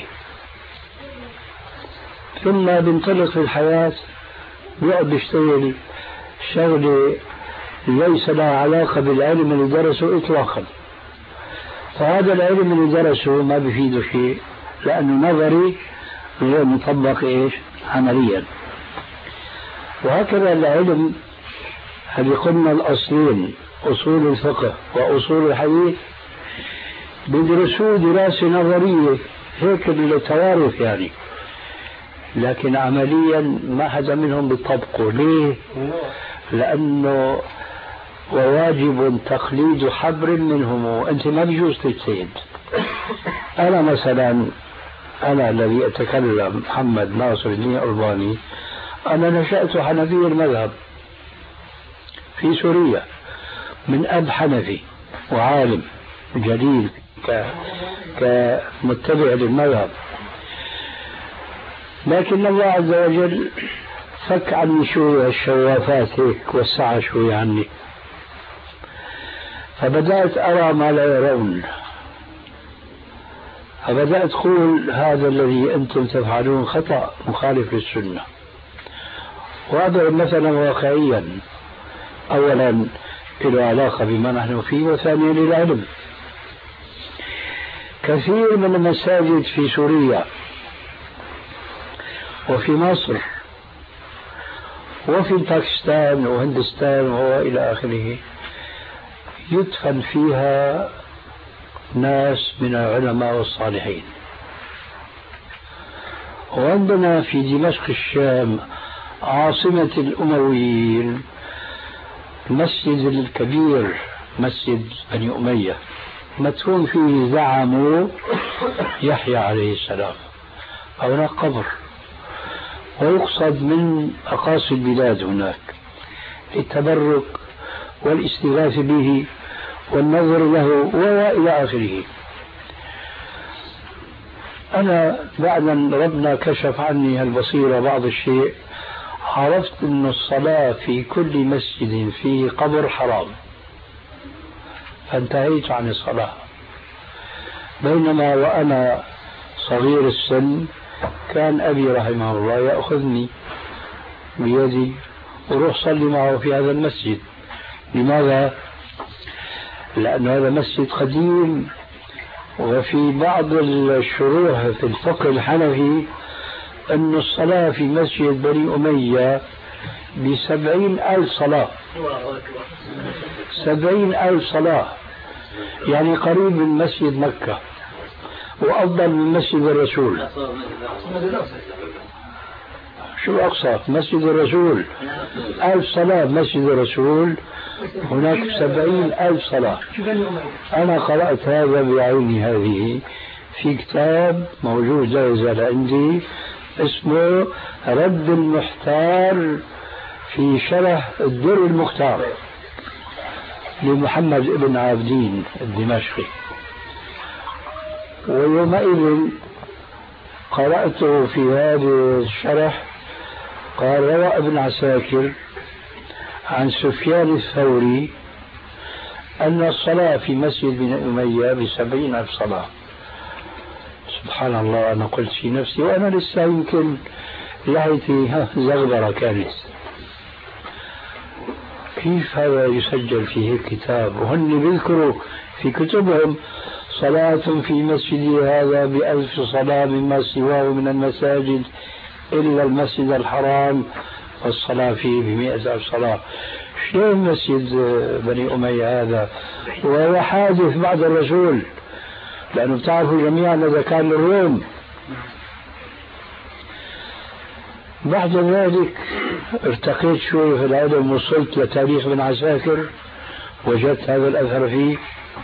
ثم بينطلق في الحياة بيقعد بيشتغل شغلة ليس لها علاقة بالعلم اللي درسه إطلاقا، فهذا العلم اللي درسه ما بيفيده شيء لأنه نظري غير مطبق إيش عمليا. وهكذا العلم اللي قلنا الأصلين أصول الفقه وأصول الحديث بيدرسوه دراسة نظرية هيك للتوارث يعني، لكن عمليا ما حدا منهم بيطبقه. ليه؟ لأنه وواجب تقليد حبر منهم، وأنت ما بيجوز تجتهد. أنا مثلا أنا الذي أتكلم محمد ناصر الدين الألباني، أنا نشأت حنفي المذهب في سوريا من أب حنفي وعالم جليل كمتبع للمذهب، لكن الله عز وجل فك عني شوية الشوافات هيك، وسع شوية عني، فبدأت أرى ما لا يرون، فبدأت أقول هذا الذي أنتم تفعلون خطأ مخالف للسنة. وهذا مثلا واقعيا أولا له علاقة بما نحن فيه، وثانيا للعلم. كثير من المساجد في سوريا وفي مصر وفي باكستان وهندستان وإلى آخره يدفن فيها ناس من العلماء والصالحين. وعندنا في دمشق الشام عاصمة الأمويين المسجد الكبير مسجد بني أمية مدفون فيه زعموا يحيى عليه السلام، هناك قبر، ويقصد من أقاصي البلاد هناك للتبرك والاستغاثة به والنظر له وإلى آخره. أنا بعد أن ربنا كشف عني البصيرة بعض الشيء عرفت أن الصلاة في كل مسجد فيه قبر حرام، فانتهيت عن الصلاة. بينما وأنا صغير السن كان أبي رحمه الله يأخذني بيدي وروح صلي معه في هذا المسجد. لماذا؟ لأن هذا مسجد قديم، وفي بعض الشروح في الفقه الحنفي أن الصلاة في مسجد بني أمية بسبعين ألف صلاة، سبعين ألف صلاة، يعني قريب من مسجد مكة وأفضل من مسجد الرسول. شو أقصى مسجد الرسول؟ ألف صلاة مسجد الرسول، هناك سبعين ألف صلاة. أنا قرأت هذا بعيني هذه في كتاب موجود لا يزال عندي اسمه رد المحتار في شرح الدر المختار لمحمد بن عابدين الدمشقي، ويومئذ قرأته في هذا الشرح. قال: روى ابن عساكر عن سفيان الثوري أن الصلاة في مسجد بن أمية بسبعين ألف صلاة. سبحان الله، أنا قلت في نفسي وأنا لسه يمكن لحيتي زغبرة كانت، كيف هذا يسجل فيه الكتاب؟ وهن بيذكروا في كتبهم صلاة في مسجد هذا بألف صلاة مما سواه من المساجد إلا المسجد الحرام والصلاة فيه بمئة ألف صلاة. شلون مسجد بني أمية هذا وهو حادث بعد الرسول؟ لأنه بتعرفوا جميعا إذا كان الروم. بعد ذلك ارتقيت شوي في العلم، وصلت لتاريخ ابن عساكر، وجدت هذا الأثر فيه،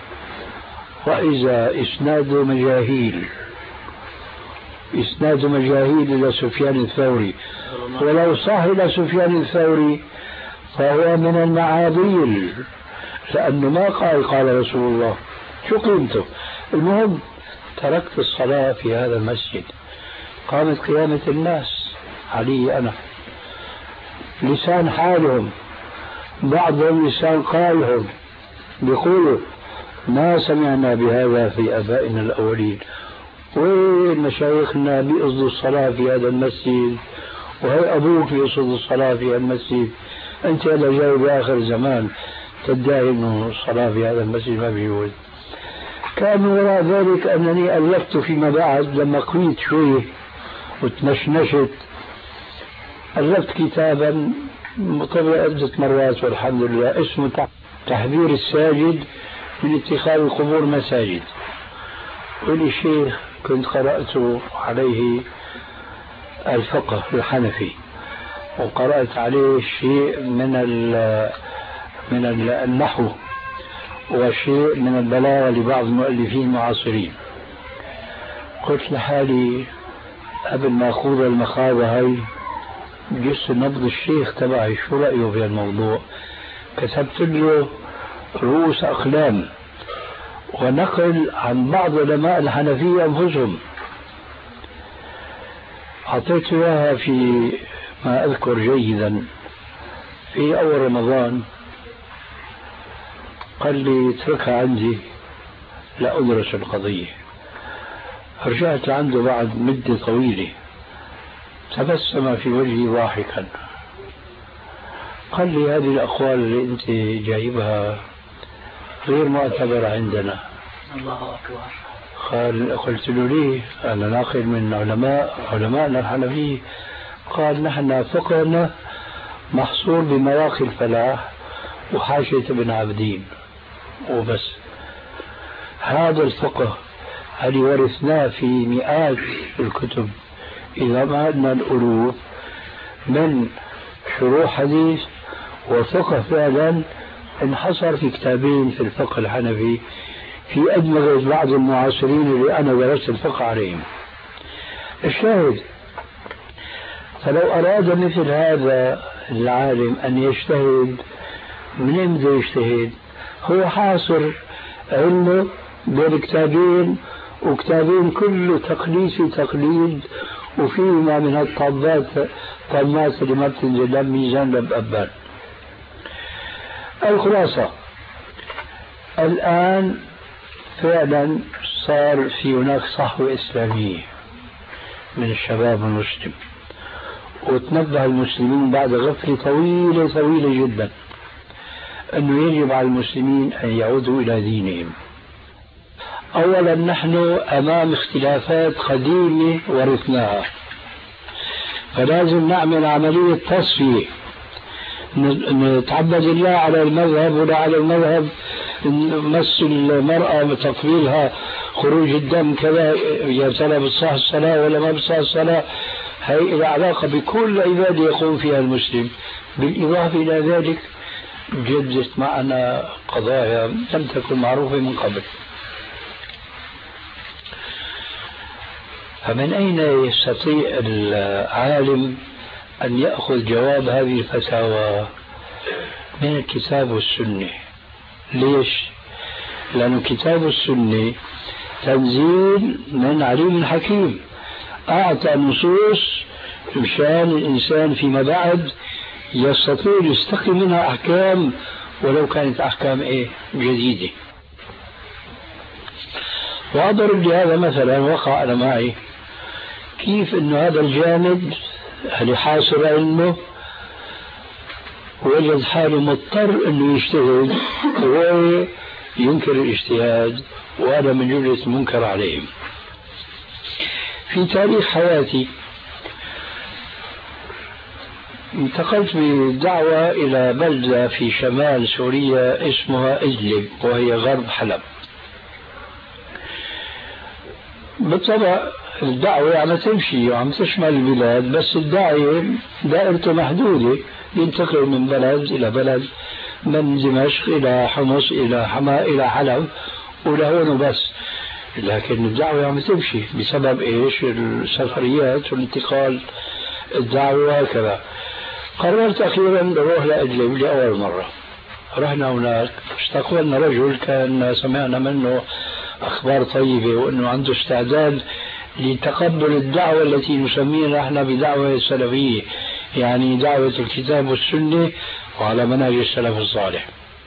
وإذا إسناد مجاهيل إسناد مجاهيل إلى سفيان الثوري، ولو صح إلى سفيان الثوري فهو من المعاضيل، لأنه ما قال قال رسول الله، شو قيمته؟ المهم تركت الصلاة في هذا المسجد، قامت قيامة الناس علي أنا، لسان حالهم، بعضهم لسان قائلهم بيقولوا ما سمعنا بهذا في آبائنا الأولين، وين مشايخنا بيقصدوا الصلاة في هذا المسجد، وهي أبوك بيقصد الصلاة في هذا المسجد، أنت هذا جاي بآخر زمان تدعي أنه الصلاة في هذا المسجد ما بيجوز. كان وراء ذلك أنني ألفت فيما بعد لما قويت شوي وتنشنشت، ألفت كتابا طبع عدة مرات والحمد لله، اسمه تحذير الساجد من اتخاذ القبور مساجد. ولشيخ كنت قرأت عليه الفقه الحنفي، وقرأت عليه شيء من من النحو وشيء من البلاغة لبعض المؤلفين المعاصرين. قلت لحالي قبل ما أخوض المخاضة هاي جس نبض الشيخ تبعي شو رأيه في الموضوع، كتبت له رؤوس أقلام ونقل عن بعض علماء الحنفية أنفسهم، أعطيت إياها في ما أذكر جيدا في أول رمضان. قال لي اتركها عندي لا أدرس القضية. رجعت عنده بعد مدة طويلة، تبسم في وجهي ضاحكا، قال لي هذه الأقوال اللي أنت جايبها غير معتبرة عندنا. الله أكبر. قال قلت له ليه؟ أنا ناقل من علماء علماءنا الحنفية. قال نحن فقهنا محصور بمواقي الفلاح وحاشية ابن عابدين وبس. هذا الفقه اللي ورثناه في مئات الكتب إذا ما عندنا الألوف من شروح حديث وفقه فعلا انحصر في كتابين في الفقه الحنفي في أدمغة بعض المعاصرين اللي أنا درست الفقه عليهم. الشاهد، فلو أراد مثل هذا العالم أن يجتهد، من بده يجتهد؟ هو حاصر علمه بين كتابين، وكتابين كله تقليص تقليد، وفيهما من الطابات طامات اللي ما بتنزل ميزان لبأبان. الخلاصة الآن فعلا صار في هناك صحوة إسلامية من الشباب المسلم، وتنبه المسلمين بعد غفلة طويلة طويلة جدا أنه يجب على المسلمين أن يعودوا إلى دينهم. أولا نحن أمام اختلافات قديمة ورثناها، فلازم نعمل عملية تصفية، نتعبد الله على المذهب ولا على المذهب، نمس المرأة تقبيلها خروج الدم كذا، يا ترى بتصح الصلاة ولا ما بتصح الصلاة. هي العلاقة بكل عبادة يقوم فيها المسلم. بالإضافة إلى ذلك جدت معنا قضايا لم تكن معروفة من قبل. فمن أين يستطيع العالم أن يأخذ جواب هذه الفتاوى؟ من الكتاب والسنة. ليش؟ لأن كتاب السنة تنزيل من عليم حكيم، أعطى نصوص مشان الإنسان فيما بعد يستطيع يستقي منها أحكام ولو كانت أحكام إيه جديدة. وأضرب لهذا مثلا وقع أنا معي كيف إنه هذا الجانب اللي حاصل علمه وجد حاله مضطر إنه يجتهد وهو ينكر الاجتهاد، وهذا من جملة المنكر عليهم. في تاريخ حياتي انتقلت بدعوة إلى بلدة في شمال سوريا اسمها إدلب وهي غرب حلب. بالطبع الدعوة عم تمشي وعم تشمل البلاد، بس الداعية دائرته محدودة، ينتقل من بلد إلى بلد، من دمشق إلى حمص إلى حماة إلى حلب ولهون بس. لكن الدعوة عم تمشي بسبب إيش؟ السفريات والانتقال الدعوة وهكذا. قررت أخيرا نروح لإدلب لأول مرة. رحنا هناك استقبلنا رجل كان سمعنا منه أخبار طيبة وأنه عنده استعداد لتقبل الدعوة التي نسميها نحن بدعوة السلفية، يعني دعوة الكتاب والسنة وعلى منهج السلف الصالح.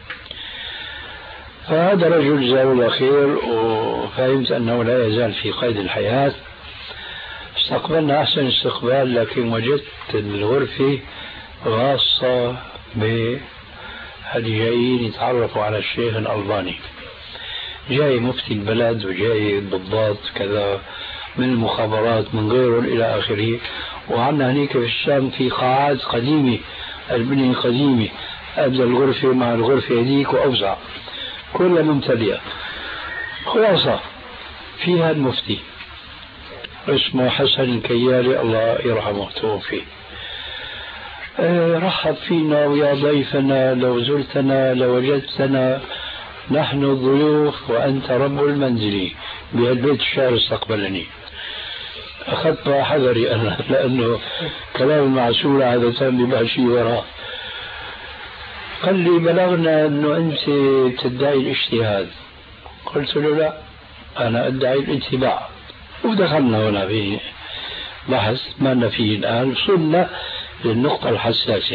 فهذا رجل جزاه الله خير وفهمت أنه لا يزال في قيد الحياة. استقبلنا أحسن استقبال، لكن وجدت الغرفة خاصة باللي جايين يتعرفوا على الشيخ الألباني. جاي مفتي البلد وجاي ضباط كذا من المخابرات من غيرهم إلى آخره. وعندنا هنيك في الشام في قاعات قديمة، البنية قديمة، أبدأ الغرفة مع الغرفة هذيك وأوسع كلها ممتلئة. خلاصة فيها المفتي اسمه حسن الكيالي الله يرحمه توفي. اه رحب فينا ويا ضيفنا، لو زرتنا لوجدتنا نحن الضيوف وأنت رب المنزل، بهالبيت الشعر استقبلني. أخذت حذري أنا لأنه كلام المعسول عادة بيبقى شيء وراه. قال لي بلغنا أنه أنت تدعي الاجتهاد. قلت له لا، أنا أدعي الاتباع. ودخلنا هنا في بحث ما لنا فيه الآن، وصلنا للنقطة الحساسة.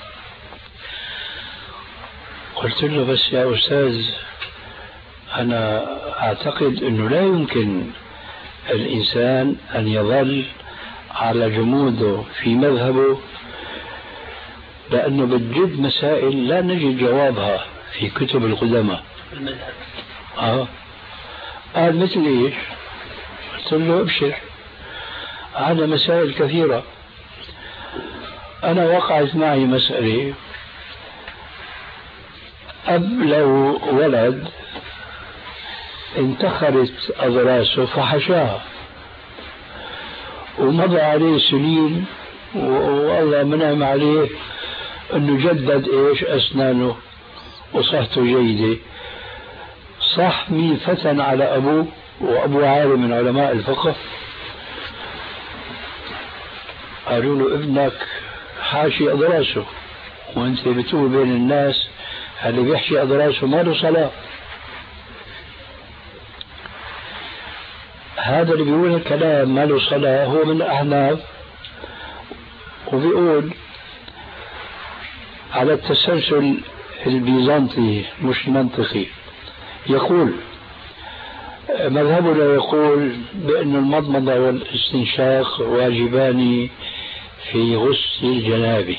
قلت له بس يا أستاذ أنا أعتقد أنه لا يمكن الإنسان أن يظل على جموده في مذهبه، لأنه بتجد مسائل لا نجد جوابها في كتب القدماء. آه. قال مثل إيش؟ قلت له ابشر، هذا مسائل كثيرة. أنا وقعت معي مسألة، أب لو ولد انتخرت أضراسه فحشاها ومضى عليه سنين والله منعم عليه أنه جدد إيش أسنانه وصحته جيدة. صح مين فتن على أبوه وأبوه عالم من علماء الفقه؟ قالوا له ابنك حاشي أضراسه وانت بتقول بين الناس اللي بيحشي أضراسه ما له صلاة. هذا اللي بيقول الكلام ما له صلاة هو من الأحناف، وبيقول على التسلسل البيزنطي مش المنطقي. يقول مذهبنا يقول بأن المضمضة والاستنشاق واجبان في غسل الجنابة،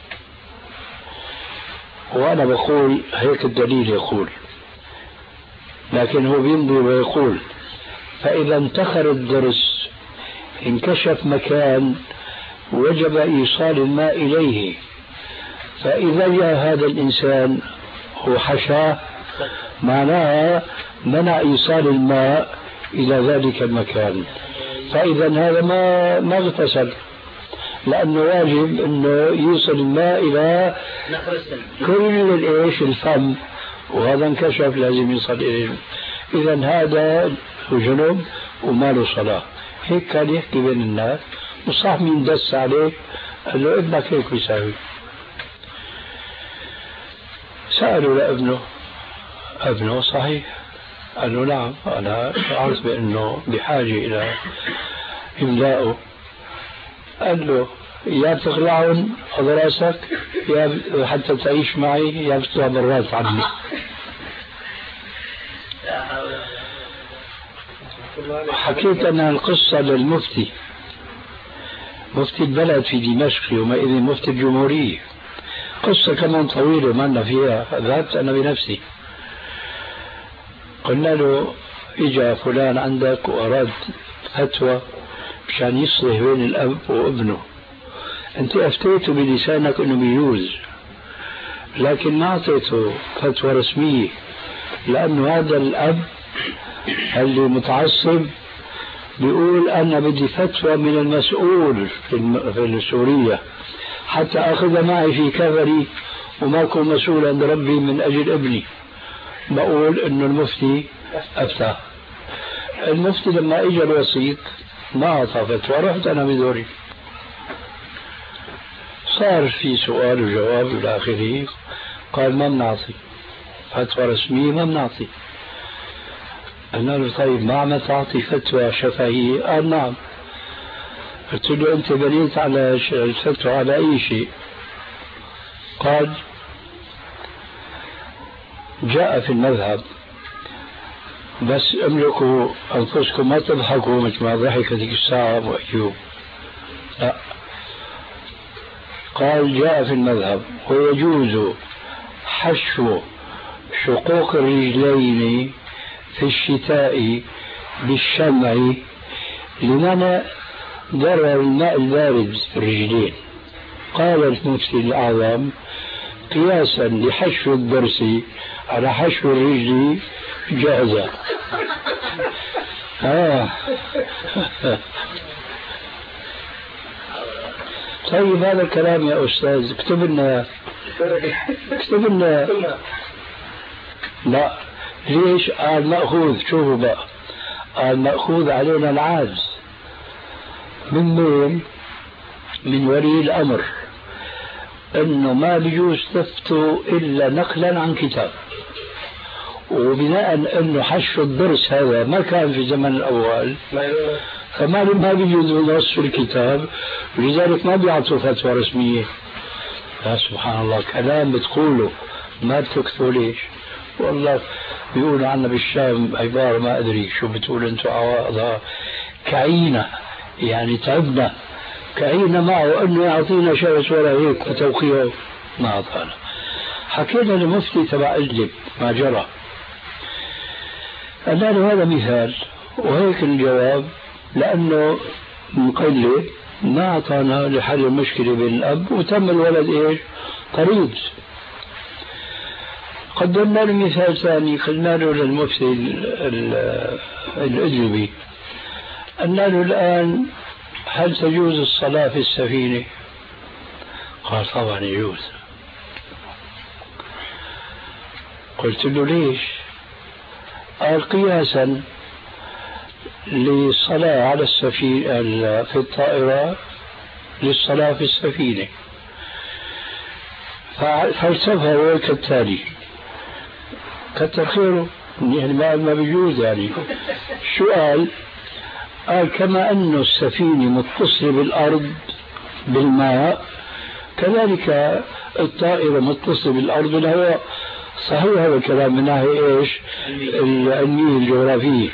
وأنا بقول هيك الدليل يقول، لكن هو بيمضي ويقول فإذا انتخر الضرس انكشف مكان وجب إيصال الماء إليه، فإذا جاء هذا الإنسان وحشاه معناها منع إيصال الماء إلى ذلك المكان، فإذا هذا ما ما اغتسل، لأنه واجب أنه يوصل الماء إلى كل الإيش الفم، وهذا انكشف لازم يصل إليه. إذا هذا جنوب وما له صلاة. هيك كان يحكي بين الناس، وصاحب مين دس عليه قال له ابنك هيك بيساوي. سألوا لابنه ابنه صحيح. قال له نعم أنا أعرف بأنه بحاجة إلى إملائه. قال له يا تخلعهم راسك يا حتى تعيش معي يا بتطلع برات عني. حكيت أنا القصة للمفتي، مفتي البلد في دمشق يومئذ مفتي الجمهورية، قصة كمان طويلة ما فيها. ذهبت أنا بنفسي قلنا له إجا فلان عندك وأراد فتوى مشان يصلح بين الأب وابنه، أنت أفتيته بلسانك أنه بيجوز لكن ما أعطيته فتوى رسمية، لأنه هذا الأب اللي متعصب بيقول أنا بدي فتوى من المسؤول في سوريا حتى أخذ معي في كفري وما أكون مسؤول عند ربي من أجل ابني. بقول إنه المفتي أفتى. المفتي لما إجا الوسيط ما أعطى فتوى، رحت أنا بدوري، صار في سؤال وجواب إلى آخره. قال ما بنعطي فتوى رسمية، ما بنعطي. قلنا له طيب ما عم تعطي فتوى شفهية؟ قال نعم. قلت له أنت بنيت على الفتوى على أي شيء؟ قال جاء في المذهب، بس املكوا أنفسكم ما تضحكوا مثل ما ضحك ذيك الساعة أبو أيوب. لا، قال جاء في المذهب ويجوز حشو شقوق الرجلين في الشتاء بالشمع لمنع ضرر الماء البارد في الرجلين. قال المفتي الأعظم قياسا لحشو الضرس على حشو الرجل جائزة. آه. طيب هذا الكلام يا أستاذ اكتب لنا اكتب لنا. لا ليش؟ قال مأخوذ، شوفوا بقى، قال مأخوذ علينا العاجز من مين؟ من ولي الأمر، انه ما بيجوز تفتوا الا نقلا عن كتاب، وبناء انه حشو الضرس هذا ما كان في زمن الاول فما ما بيجوز نص في الكتاب، ولذلك ما بيعطوا فتوى رسميه. يا سبحان الله، كلام بتقوله ما بتكتبوا ليش؟ والله بيقولوا عنا بالشام عباره ما ادري شو بتقول انتم، عواضها كعينه يعني تعبنا كعينا معه أنه يعطينا شرس ولا هيك وتوقيعه ما أعطانا. حكينا لمفتي تبع إدلب ما جرى، قلنا له هذا مثال وهيك الجواب، لأنه مقلب ما أعطانا لحل المشكلة بين الأب وتم الولد إيش طريد. قدمنا له مثال ثاني، قلنا له للمفتي الإدلبي، قلنا له الآن هل تجوز الصلاة في السفينة؟ قال طبعا يجوز. قلت له ليش؟ قال قياسا للصلاة على السفينة في الطائرة للصلاة في السفينة. فالسفر هو كالتالي، كتر خيره يعني ما بيجوز يعني. شو قال؟ قال كما أن السفينة متصلة بالأرض بالماء كذلك الطائرة متصلة بالأرض بالهواء. صحيح هذا الكلام من ناحية إيش العلمية الجغرافية.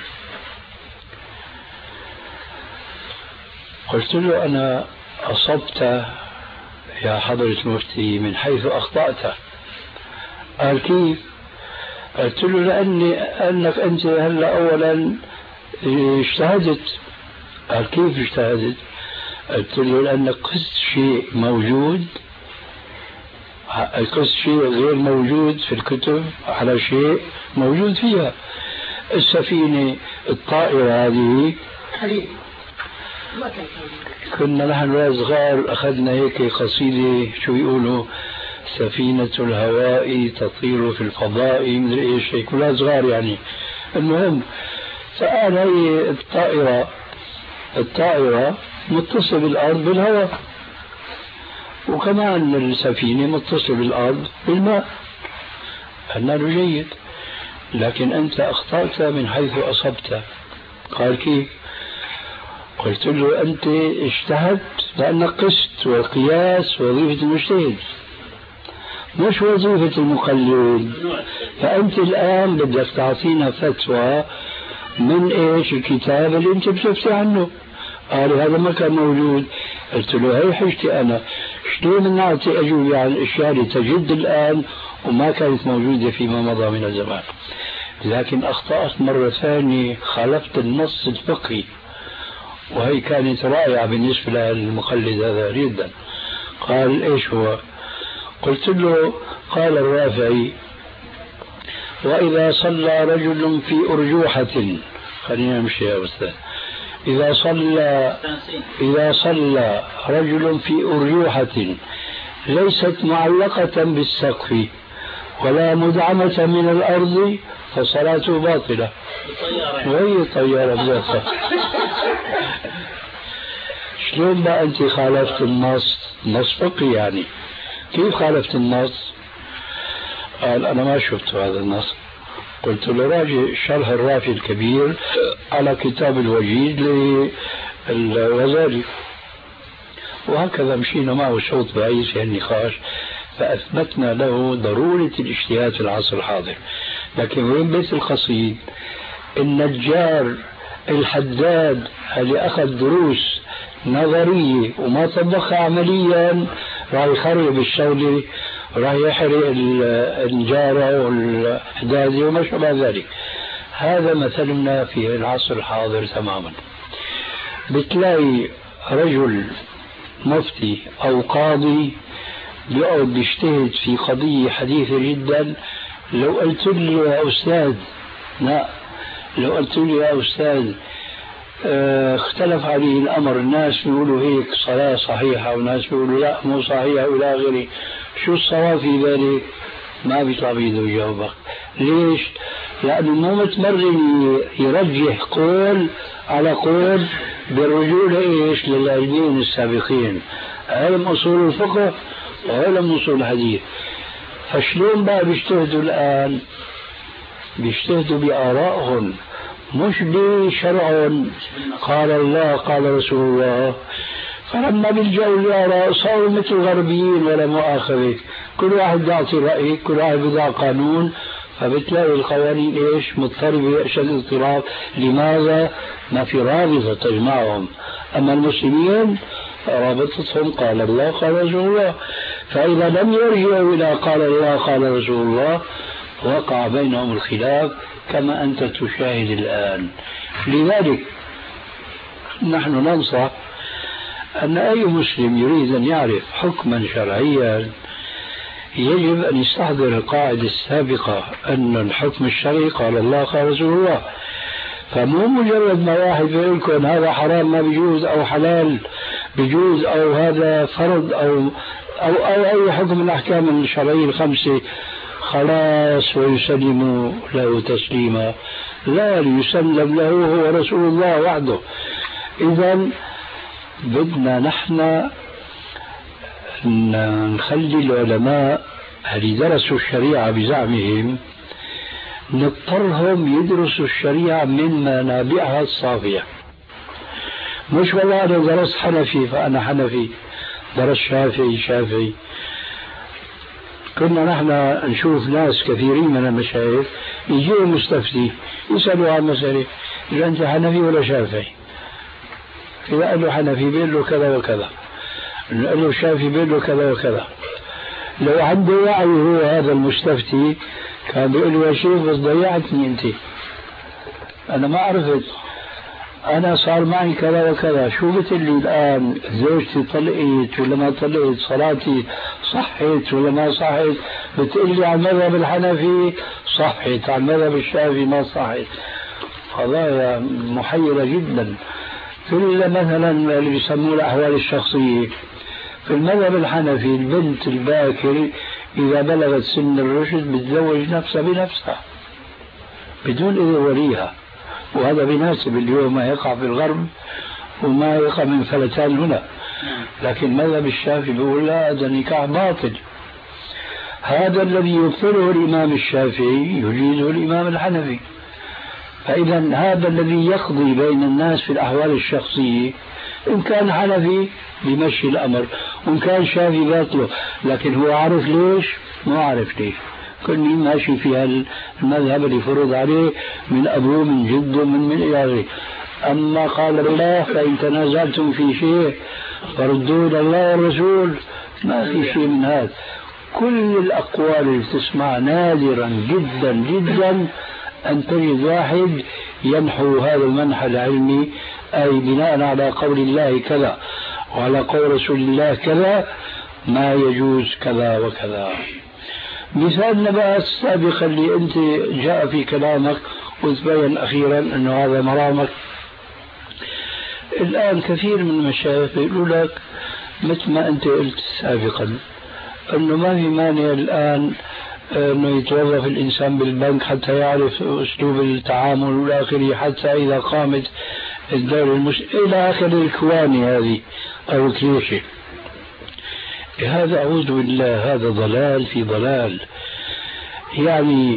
قلت له أنا أصبت يا حضرة المفتي من حيث أخطأت. قال كيف؟ قلت له لأني أنك أنت هلا أولا اجتهدت. قال كيف اجتهدت؟ قلت له لأنك قست شيء موجود، قست شيء غير موجود في الكتب على شيء موجود فيها. السفينة الطائرة هذه كنا نحن صغار أخذنا هيك قصيدة شو يقولوا سفينة الهواء تطير في الفضاء من ايش هيك، كلها صغار يعني. المهم فقال هي الطائرة الطائرة متصلة بالأرض بالهواء، وكمان السفينة متصلة بالأرض بالماء. قلنا له جيد. لكن أنت أخطأت من حيث أصبت. قال كيف؟ قلت له أنت اجتهدت لأنك قست، والقياس وظيفة المجتهد مش وظيفة المقلد. فأنت الآن بدك تعطينا فتوى من إيش الكتاب اللي أنت بتفتي عنه. قال هذا ما كان موجود. قلت له هي حجتي أنا، شلون نعطي أجوبة عن الأشياء اللي تجد الآن وما كانت موجودة فيما مضى من الزمان. لكن أخطأت مرة ثانية، خالفت النص الفقهي، وهي كانت رائعة بالنسبة للمقلد هذا جدا. قال إيش هو؟ قلت له قال الرافعي وإذا صلى رجل في أرجوحة، خلينا نمشي يا أستاذ، إذا صلى إذا صلى رجل في أرجوحة ليست معلقة بالسقف ولا مدعمة من الأرض فصلاته باطلة. وهي طيارة بذاتها. شلون بقى أنت خالفت النص؟ نص فقهي يعني. كيف خالفت النص؟ قال أنا ما شفت هذا النص. قلت له راجع شرح الرافي الكبير على كتاب الوجيز للغزالي. وهكذا مشينا معه شوط بعيد في النقاش، فأثبتنا له ضرورة الاجتهاد في العصر الحاضر. لكن وين بيت القصيد؟ النجار الحداد اللي أخذ دروس نظرية وما طبقها عمليا راح يخرب الشغلة، راح يحرق النجارة والحدادة وما شابه ذلك. هذا مثلنا في العصر الحاضر تماما. بتلاقي رجل مفتي أو قاضي بيقعد بيجتهد في قضية حديثة جدا، لو قلت لي يا أستاذ لا لو قلت لي يا أستاذ اه اختلف عليه الأمر، الناس بيقولوا هيك صلاة صحيحة وناس بيقولوا لا مو صحيحة وإلى آخره، شو الصواب في ذلك؟ ما بيطلع بيده يجاوبك. ليش؟ لأنه مو متمرن يرجح قول على قول بالرجوع لإيش؟ للعلمين السابقين، علم أصول الفقه وعلم أصول الحديث. فشلون بقى بيجتهدوا الآن؟ بيجتهدوا بآرائهم مش بشرع قال الله قال رسول الله. فلما بيلجأوا الآراء صاروا مثل الغربيين ولا مؤاخذة، كل واحد يعطي رأي، كل واحد بيضع قانون، فبتلاقي القوانين ايش؟ مضطربة اشد اضطراب. لماذا؟ ما في رابطة تجمعهم. اما المسلمين رابطتهم قال الله قال رسول الله، فإذا لم يرجعوا إلى قال الله قال رسول الله وقع بينهم الخلاف كما أنت تشاهد الآن. لذلك نحن ننصح أن أي مسلم يريد أن يعرف حكما شرعيا يجب أن يستحضر القاعدة السابقة أن الحكم الشرعي قال الله قال رسول الله. فمو مجرد ما واحد يقول لكم هذا حرام ما بيجوز أو حلال بيجوز أو هذا فرض أو أو, أو أي حكم من الأحكام الشرعية الخمسة خلاص ويسلم له تسليما. لا، يسلم له هو رسول الله وحده. إذا بدنا نحن نخلي العلماء اللي درسوا الشريعة بزعمهم نضطرهم يدرسوا الشريعة من منابعها الصافية. مش والله أنا درست حنفي فأنا حنفي، درس شافعي شافعي. كنا نحن نشوف ناس كثيرين من المشايخ يجيوا مستفتي يسألوا عن مسألة، إذا أنت حنفي ولا شافعي؟ إذا قال له حنفي بيقول له كذا وكذا، قال له شافعي بيقول له كذا وكذا. لو عنده وعي هو هذا المستفتي كان بيقول له يا شيخ بس ضيعتني أنت، أنا ما عرفت، أنا صار معي كذا وكذا، شو بتقول لي الآن زوجتي طلقت ولا ما طلقت، صلاتي صحت ولا ما صحت؟ بتقول لي على المذهب الحنفي صحت، على المذهب الشافعي ما صحت. قضايا محيرة جدا. كل مثلا اللي بيسموه الأحوال الشخصية في المذهب الحنفي البنت الباكر إذا بلغت سن الرشد بتزوج نفسها بنفسها بدون إذن وليها، وهذا بيناسب اليوم ما يقع في الغرب وما يقع من فلتان هنا. لكن مذهب الشافعي بيقول لا، هذا نكاح باطل. هذا الذي يبطله الإمام الشافعي يجيزه الإمام الحنفي. فإذا هذا الذي يقضي بين الناس في الأحوال الشخصية إن كان حنفي بمشي الأمر وإن كان شافعي باطله، لكن هو عارف ليش؟ ما عارف ليش، كل مين ماشي في المذهب اللي فرض عليه من أبوه من جده من من إلى غيره. أما قال الله فإن تنازعتم في شيء فردوه إلى الله والرسول، ما في شيء من هذا. كل الأقوال اللي تسمع نادرا جدا جدا أن تجد واحد ينحو هذا المنحى العلمي، أي بناء على قول الله كذا وعلى قول رسول الله كذا ما يجوز كذا وكذا. مثال بقى السابق اللي أنت جاء في كلامك وتبين أخيرا أنه هذا مرامك. الآن كثير من المشايخ يقولوا لك مثل ما أنت قلت سابقا أنه ما في مانع الآن أنه يتوظف الإنسان بالبنك حتى يعرف أسلوب التعامل والآخري، حتى إذا قامت الدولة المسلمة إلى آخر الكواني هذه أو الكليشة. هذا أعوذ بالله هذا ضلال في ضلال. يعني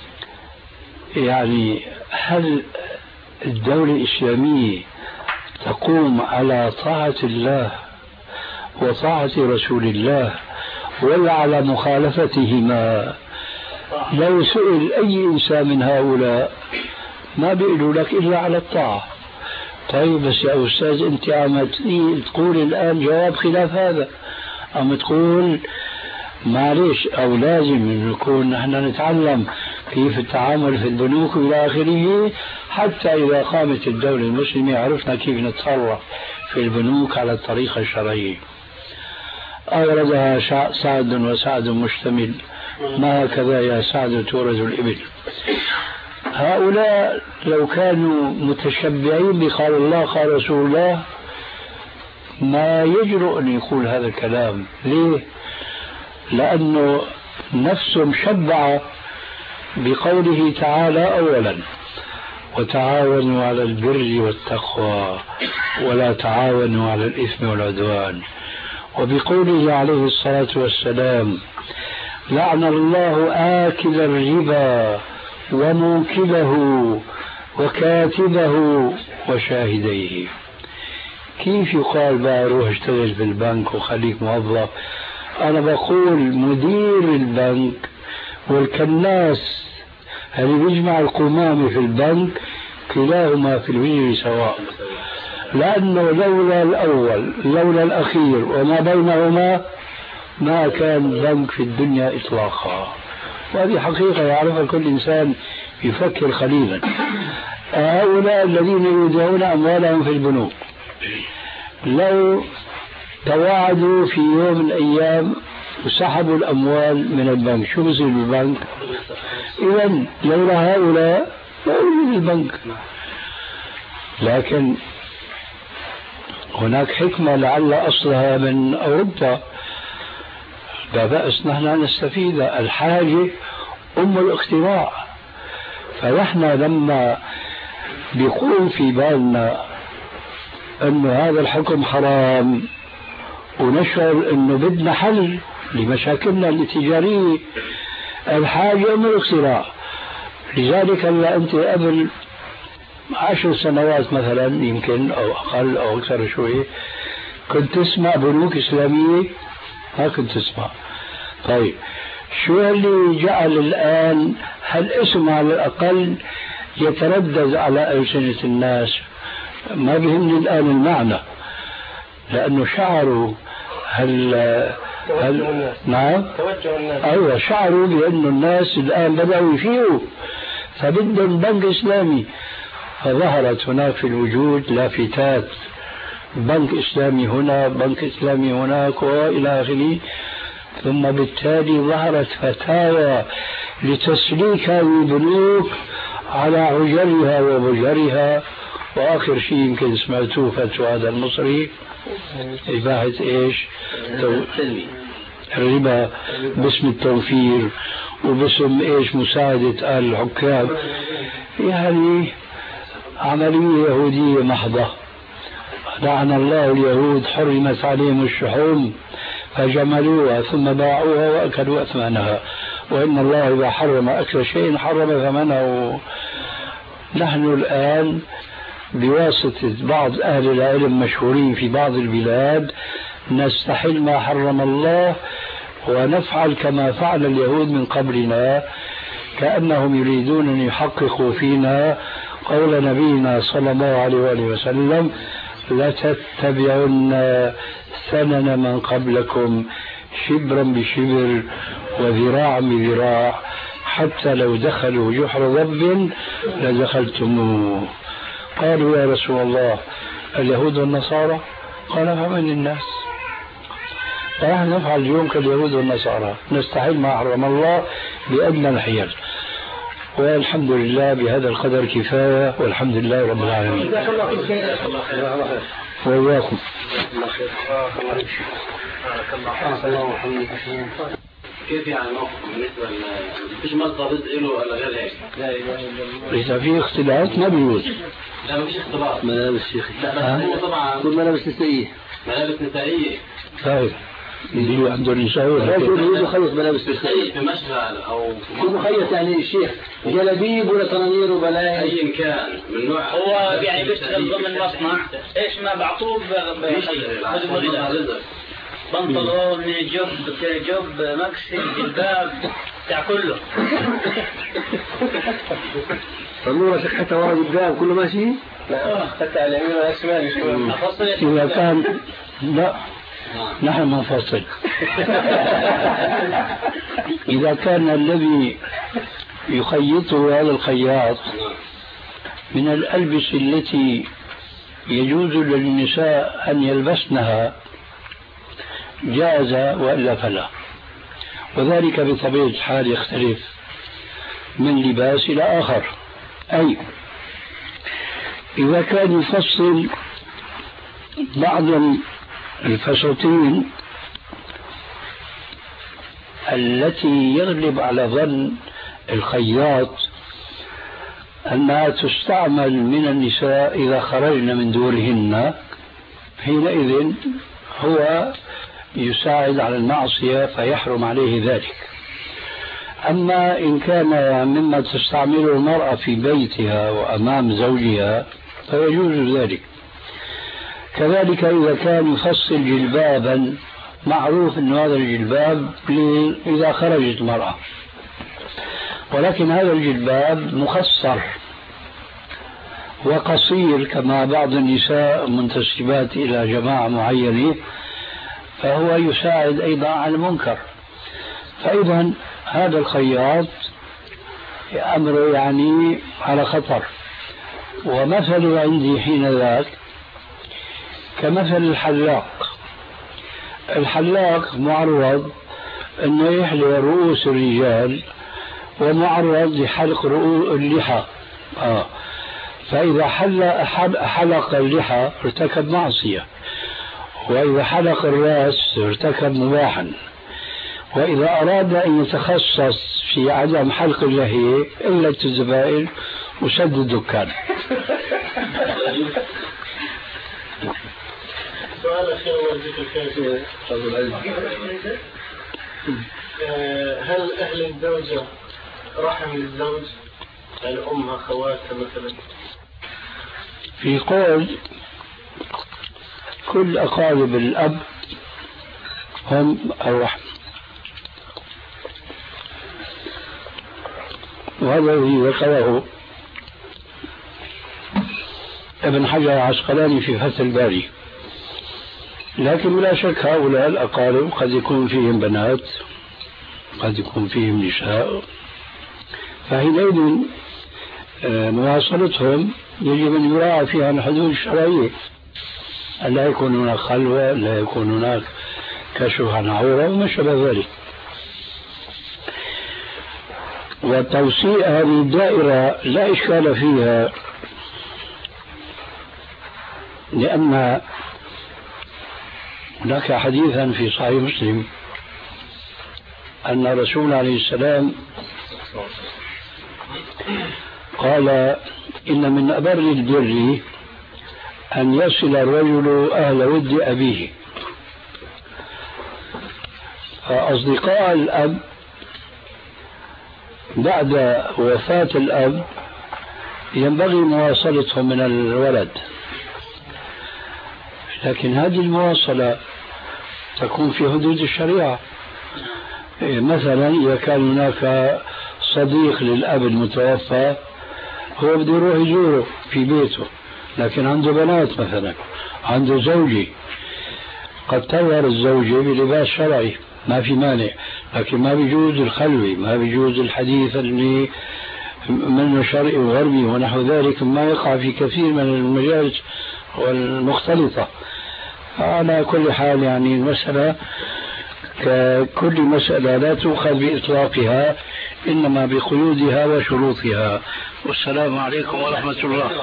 يعني هل الدولة الإسلامية تقوم على طاعة الله وطاعة رسول الله ولا على مخالفتهما؟ لو سئل أي إنسان من هؤلاء ما بيقولوا لك إلا على الطاعة. طيب بس يا أستاذ أنت عم تقول الآن جواب خلاف هذا، عم تقول معلش أو لازم نكون نحن نتعلم كيف التعامل في البنوك إلى آخره، حتى إذا قامت الدولة المسلمة عرفنا كيف نتصرف في البنوك على الطريقة الشرعية. أوردها سعد وسعد مشتمل، ما هكذا يا سعد تورث الإبل. هؤلاء لو كانوا متشبعين بقال الله قال رسول الله ما يجرؤ أن يقول هذا الكلام. ليه؟ لأنه نفسه مشبعة بقوله تعالى أولا وتعاونوا على البر والتقوى ولا تعاونوا على الإثم والعدوان، وبقوله عليه الصلاة والسلام لعن الله آكل الربا وموكله وكاتبه وشاهديه. كيف يقال بقى روح اشتغل في البنك وخليك موظف؟ أنا بقول مدير البنك والكناس اللي بيجمع القمامة في البنك كلاهما في الوجه سواء، لأنه لولا الأول لولا الأخير وما بينهما ما كان بنك في الدنيا إطلاقا. وهذه حقيقة يعرفها كل إنسان يفكر قليلا. هؤلاء الذين يودعون أموالهم في البنوك لو تواعدوا في يوم من الأيام وسحبوا الأموال من البنك شو بصير بالبنك؟ إذن لولا هؤلاء لا يوجد البنك. لكن هناك حكمة لعل أصلها من أوروبا، لا بأس نحن نستفيد. الحاجة أم الاختراع. فنحن لما بيقوم في بالنا أن هذا الحكم حرام ونشعر أنه بدنا حل لمشاكلنا التجارية، الحاجة أم الاختراع. لذلك هلا أنت قبل عشر سنوات مثلا يمكن أو أقل أو أكثر شوي كنت تسمع بنوك إسلامية؟ ما كنت تسمع. طيب شو اللي جعل الآن هالاسم على الأقل يتردد على ألسنة الناس؟ ما بيهمني الآن المعنى، لأنه شعروا هل هل نعم توجه الناس. أيوة شعروا بأنه الناس الآن بدأوا يفيقوا فبدهم بنك إسلامي، فظهرت هناك في الوجود لافتات بنك إسلامي هنا بنك إسلامي هناك وإلى آخره. ثم بالتالي ظهرت فتاوى لتسليك هذه البنوك على عجرها وبجرها. وآخر شيء يمكن سمعتوه فتوى هذا المصري إباحة إيش؟ الربا باسم التوفير وباسم إيش؟ مساعدة أهل الحكام. يعني عملية يهودية محضة. لعن الله اليهود حرمت عليهم الشحوم فجملوها ثم باعوها وأكلوا أثمانها، وإن الله إذا حرم أكل شيء حرم ثمنه. نحن الآن بواسطة بعض أهل العلم مشهورين في بعض البلاد نستحل ما حرم الله ونفعل كما فعل اليهود من قبلنا، كأنهم يريدون أن يحققوا فينا قول نبينا صلى الله عليه وآله وسلم: لتتبعن سنن من قبلكم شبرا بشبر وذراعا بذراع حتى لو دخلوا جحر ضب لدخلتموه. قالوا: يا رسول الله اليهود والنصارى؟ قال: فمن الناس؟ فنحن نفعل اليوم كاليهود والنصارى، نستحل ما حرم الله بأدنى الحيل، والحمد لله بهذا القدر كفاية، والحمد لله رب العالمين. وإياكم. كيف يعني موقف بالنسبة مفيش مصدر رزق له ولا غير هيك؟ لا إله إلا الله. إذا في اختلاف ما بيجوز. لا مفيش اختلاف. ملابس شيخي. لا بس هو طبعا كل ملابس نسائية. ملابس نسائية. طيب. يجيبوا عنده النساء ولا كيف؟ يجيبوا خيط ملابس نسائية. في مشغل أو في مخيط يعني الشيخ جلابيب ولا طنانير وبلايا أيا كان من نوع. هو يعني بيشتغل ضمن مصنع إيش ما بعطوه بنطلون جوب جوب مكسي جلباب بتاع كله. طلوع حتى ورا قدام كله ماشي؟ لا حتى على اليمين والشمال شوي. إذا كان لا نحن ما نفصل. إذا كان الذي يخيطه هذا الخياط من الألبسة التي يجوز للنساء أن يلبسنها جاز، وإلا فلا، وذلك بطبيعة الحال يختلف من لباس إلى آخر. أي إذا كان يفصل بعض الفساتين التي يغلب على ظن الخياط أنها تستعمل من النساء إذا خرجن من دورهن، حينئذ هو يساعد على المعصية فيحرم عليه ذلك. أما إن كان مما تستعمله المرأة في بيتها وأمام زوجها فيجوز ذلك. كذلك إذا كان يفصل جلبابا معروف أن هذا الجلباب إذا خرجت المرأة، ولكن هذا الجلباب مخصر وقصير كما بعض النساء منتسبات إلى جماعة معينة، فهو يساعد أيضا على المنكر. فإذا هذا الخياط أمره يعني على خطر. ومثل عندي حين ذاك كمثل الحلاق. الحلاق معرض أنه يحلق رؤوس الرجال ومعرض لحلق رؤوس اللحى. آه. فإذا حلق, حلق اللحى ارتكب معصية، وإذا حلق الرأس ارتكب مباحا، وإذا أراد أن يتخصص في عدم حلق اللحية إلا الزبائن وسد الدكان. سؤال أخير وجهك الكافي. هل أهل الزوجة رحم للزوج الأمها خواتها مثلا؟ في قول كل أقارب الأب هم الرحم، وهذا الذي ذكره ابن حجر العسقلاني في فتح الباري. لكن بلا شك هؤلاء الأقارب قد يكون فيهم بنات، قد يكون فيهم نساء، فحينئذ مواصلتهم يجب أن يراعى فيها الحدود الشرعية، لا يكون هناك خلوة، لا يكون هناك كشف عن عورة وما شابه ذلك. وتوسيع هذه الدائرة لا إشكال فيها، لأن هناك حديثا في صحيح مسلم أن الرسول عليه السلام قال: إن من أبر البر أن يصل الرجل أهل ود أبيه. فأصدقاء الأب بعد وفاة الأب ينبغي مواصلتهم من الولد، لكن هذه المواصلة تكون في حدود الشريعة. مثلا إذا كان هناك صديق للأب المتوفى هو بده يروح يزوره في بيته، لكن عنده بنات مثلا، عنده زوجي، قد تظهر الزوجة بلباس شرعي ما في مانع، لكن ما بيجوز الخلوي، ما بيجوز الحديث اللي منه شرعي وغربي ونحو ذلك، ما يقع في كثير من المجالس والمختلطة. على كل حال يعني المسألة ككل مسألة لا تؤخذ بإطلاقها، إنما بقيودها وشروطها. والسلام عليكم ورحمة الله.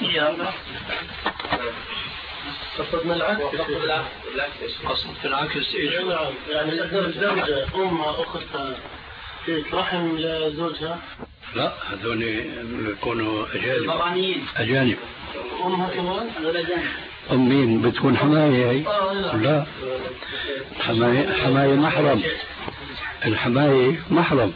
قصدنا العكس. قصد في العكس إيش؟ يعني الزوجة أمها أختها في رحم لزوجها؟ لا، هذول يكونوا أجانب. طبعانيين. أجانب. أمها كمان؟ هذول أجانب. أم مين؟ بتكون حماية هي؟ لا، حماية حماية محرم. الحماية محرم.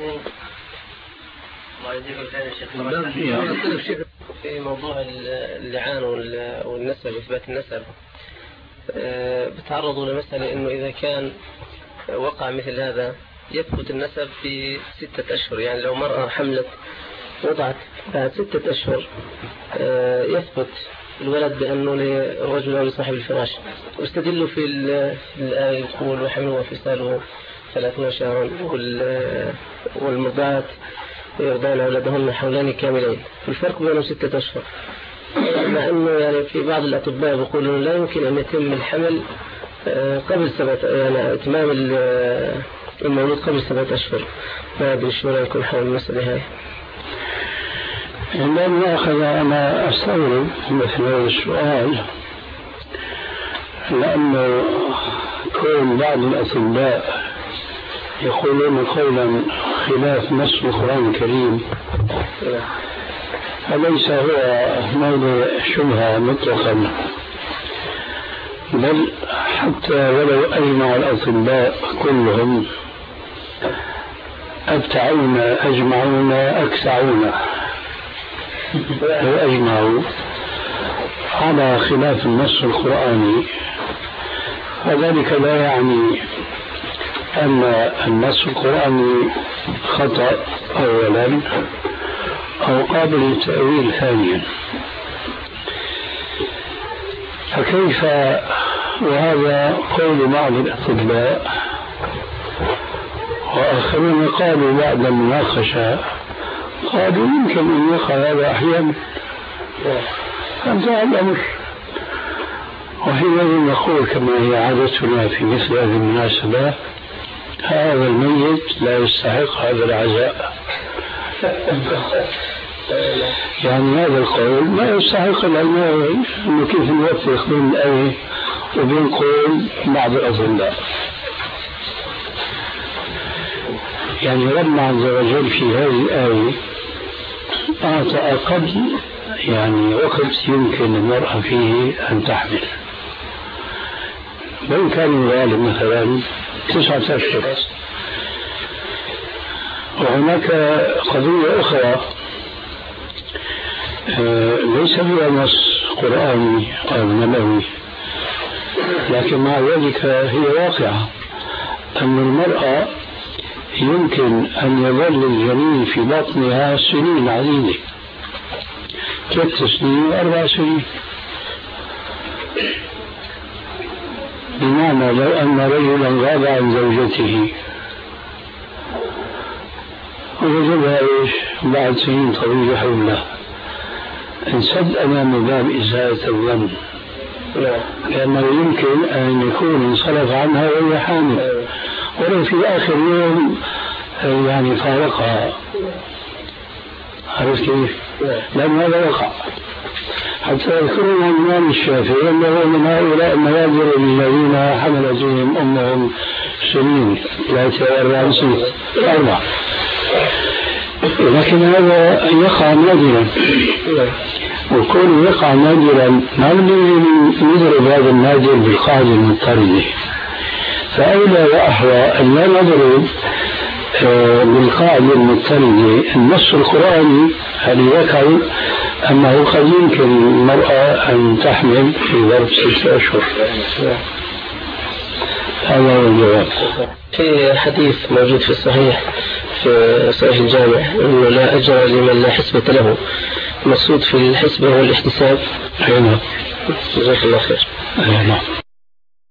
في موضوع اللعان والنسب وإثبات النسب بتعرضوا لمسألة إنه إذا كان وقع مثل هذا يثبت النسب في ستة أشهر، يعني لو مرأة حملت وضعت بعد ستة أشهر يثبت الولد بأنه للرجل أو لصاحب الفراش، واستدلوا في الآية يقول وحمله وفصاله ثلاثون شهرا والمرضعات يرضعن أولادهن حولان كاملين، الفرق بينهم ستة أشهر، مع أنه يعني في بعض الأطباء يقولون لا يمكن أن يتم الحمل قبل سبعة، يعني إتمام المولود قبل سبعة أشهر. ما أدري شو رأيكم حول المسألة هاي؟ لم أخذ أنا أستغرب مثل هذا السؤال، لأنه كون بعض الأطباء يقولون قولا خلاف نص القرآن الكريم فليس هو موضوع شبهة مطلقا، بل حتى ولو أجمع الأطباء كلهم أبتعون أجمعون أكسعون لو أجمعوا على خلاف النص القرآني، وذلك لا يعني أن النص القرآني خطأ أولا أو قابل للتأويل ثانيا. فكيف وهذا قول بعض الأطباء، وآخرون قالوا بعد المناقشة قالوا يمكن أن يقع هذا أحيانا، فانتهى الأمر. وحينئذ نقول كما هي عادتنا في مثل هذه المناسبة هذا الميت لا يستحق هذا العزاء. يعني هذا القول ما يستحق العناية، انه كيف نوفق بين الآية وبين قول بعض الأطباء. يعني ربنا عز وجل في هذه الآية أعطى أقل يعني وقت يمكن المرأة فيه أن تحمل، وإن كان الغالب مثلا تسعة أشهر. وهناك قضية أخرى ليس فيها نص قرآني أو نبوي، لكن مع ذلك هي واقعة، أن المرأة يمكن أن يظل الجنين في بطنها سنين عديدة، ثلاث سنين وأربع سنين. بمعنى لو أن رجلا غاب عن زوجته ووجدها إيش بعد سنين طويلة حوله، انسد أمام باب إزالة الظن، لأنه يمكن أن يكون انصرف عنها وهي حامل، ولو في آخر يوم يعني فارقها. عرفت كيف؟ لأن هذا وقع. حتى يذكرون عن الإمام الشافعي أنه من هؤلاء النوادر الذين حملت بهم أمهم سنين ثلاثة وأربع سنين أربع، لكن هذا يقع نادرا، وكون يقع نادرا ما نضرب هذا النادر بالقاعدة المضطردة. فأولى وأحرى أن لا نضرب بالقاعدة المضطردة النص القرآني هل ذكر أنه قد يمكن المرأة أن تحمل في ظرف ستة أشهر. هذا هو الجواب. في حديث موجود في الصحيح في صحيح الجامع أنه لا أجر لمن لا حسبة له، المقصود في الحسبة هو الاحتساب. أي نعم. جزاك الله خير. أي نعم.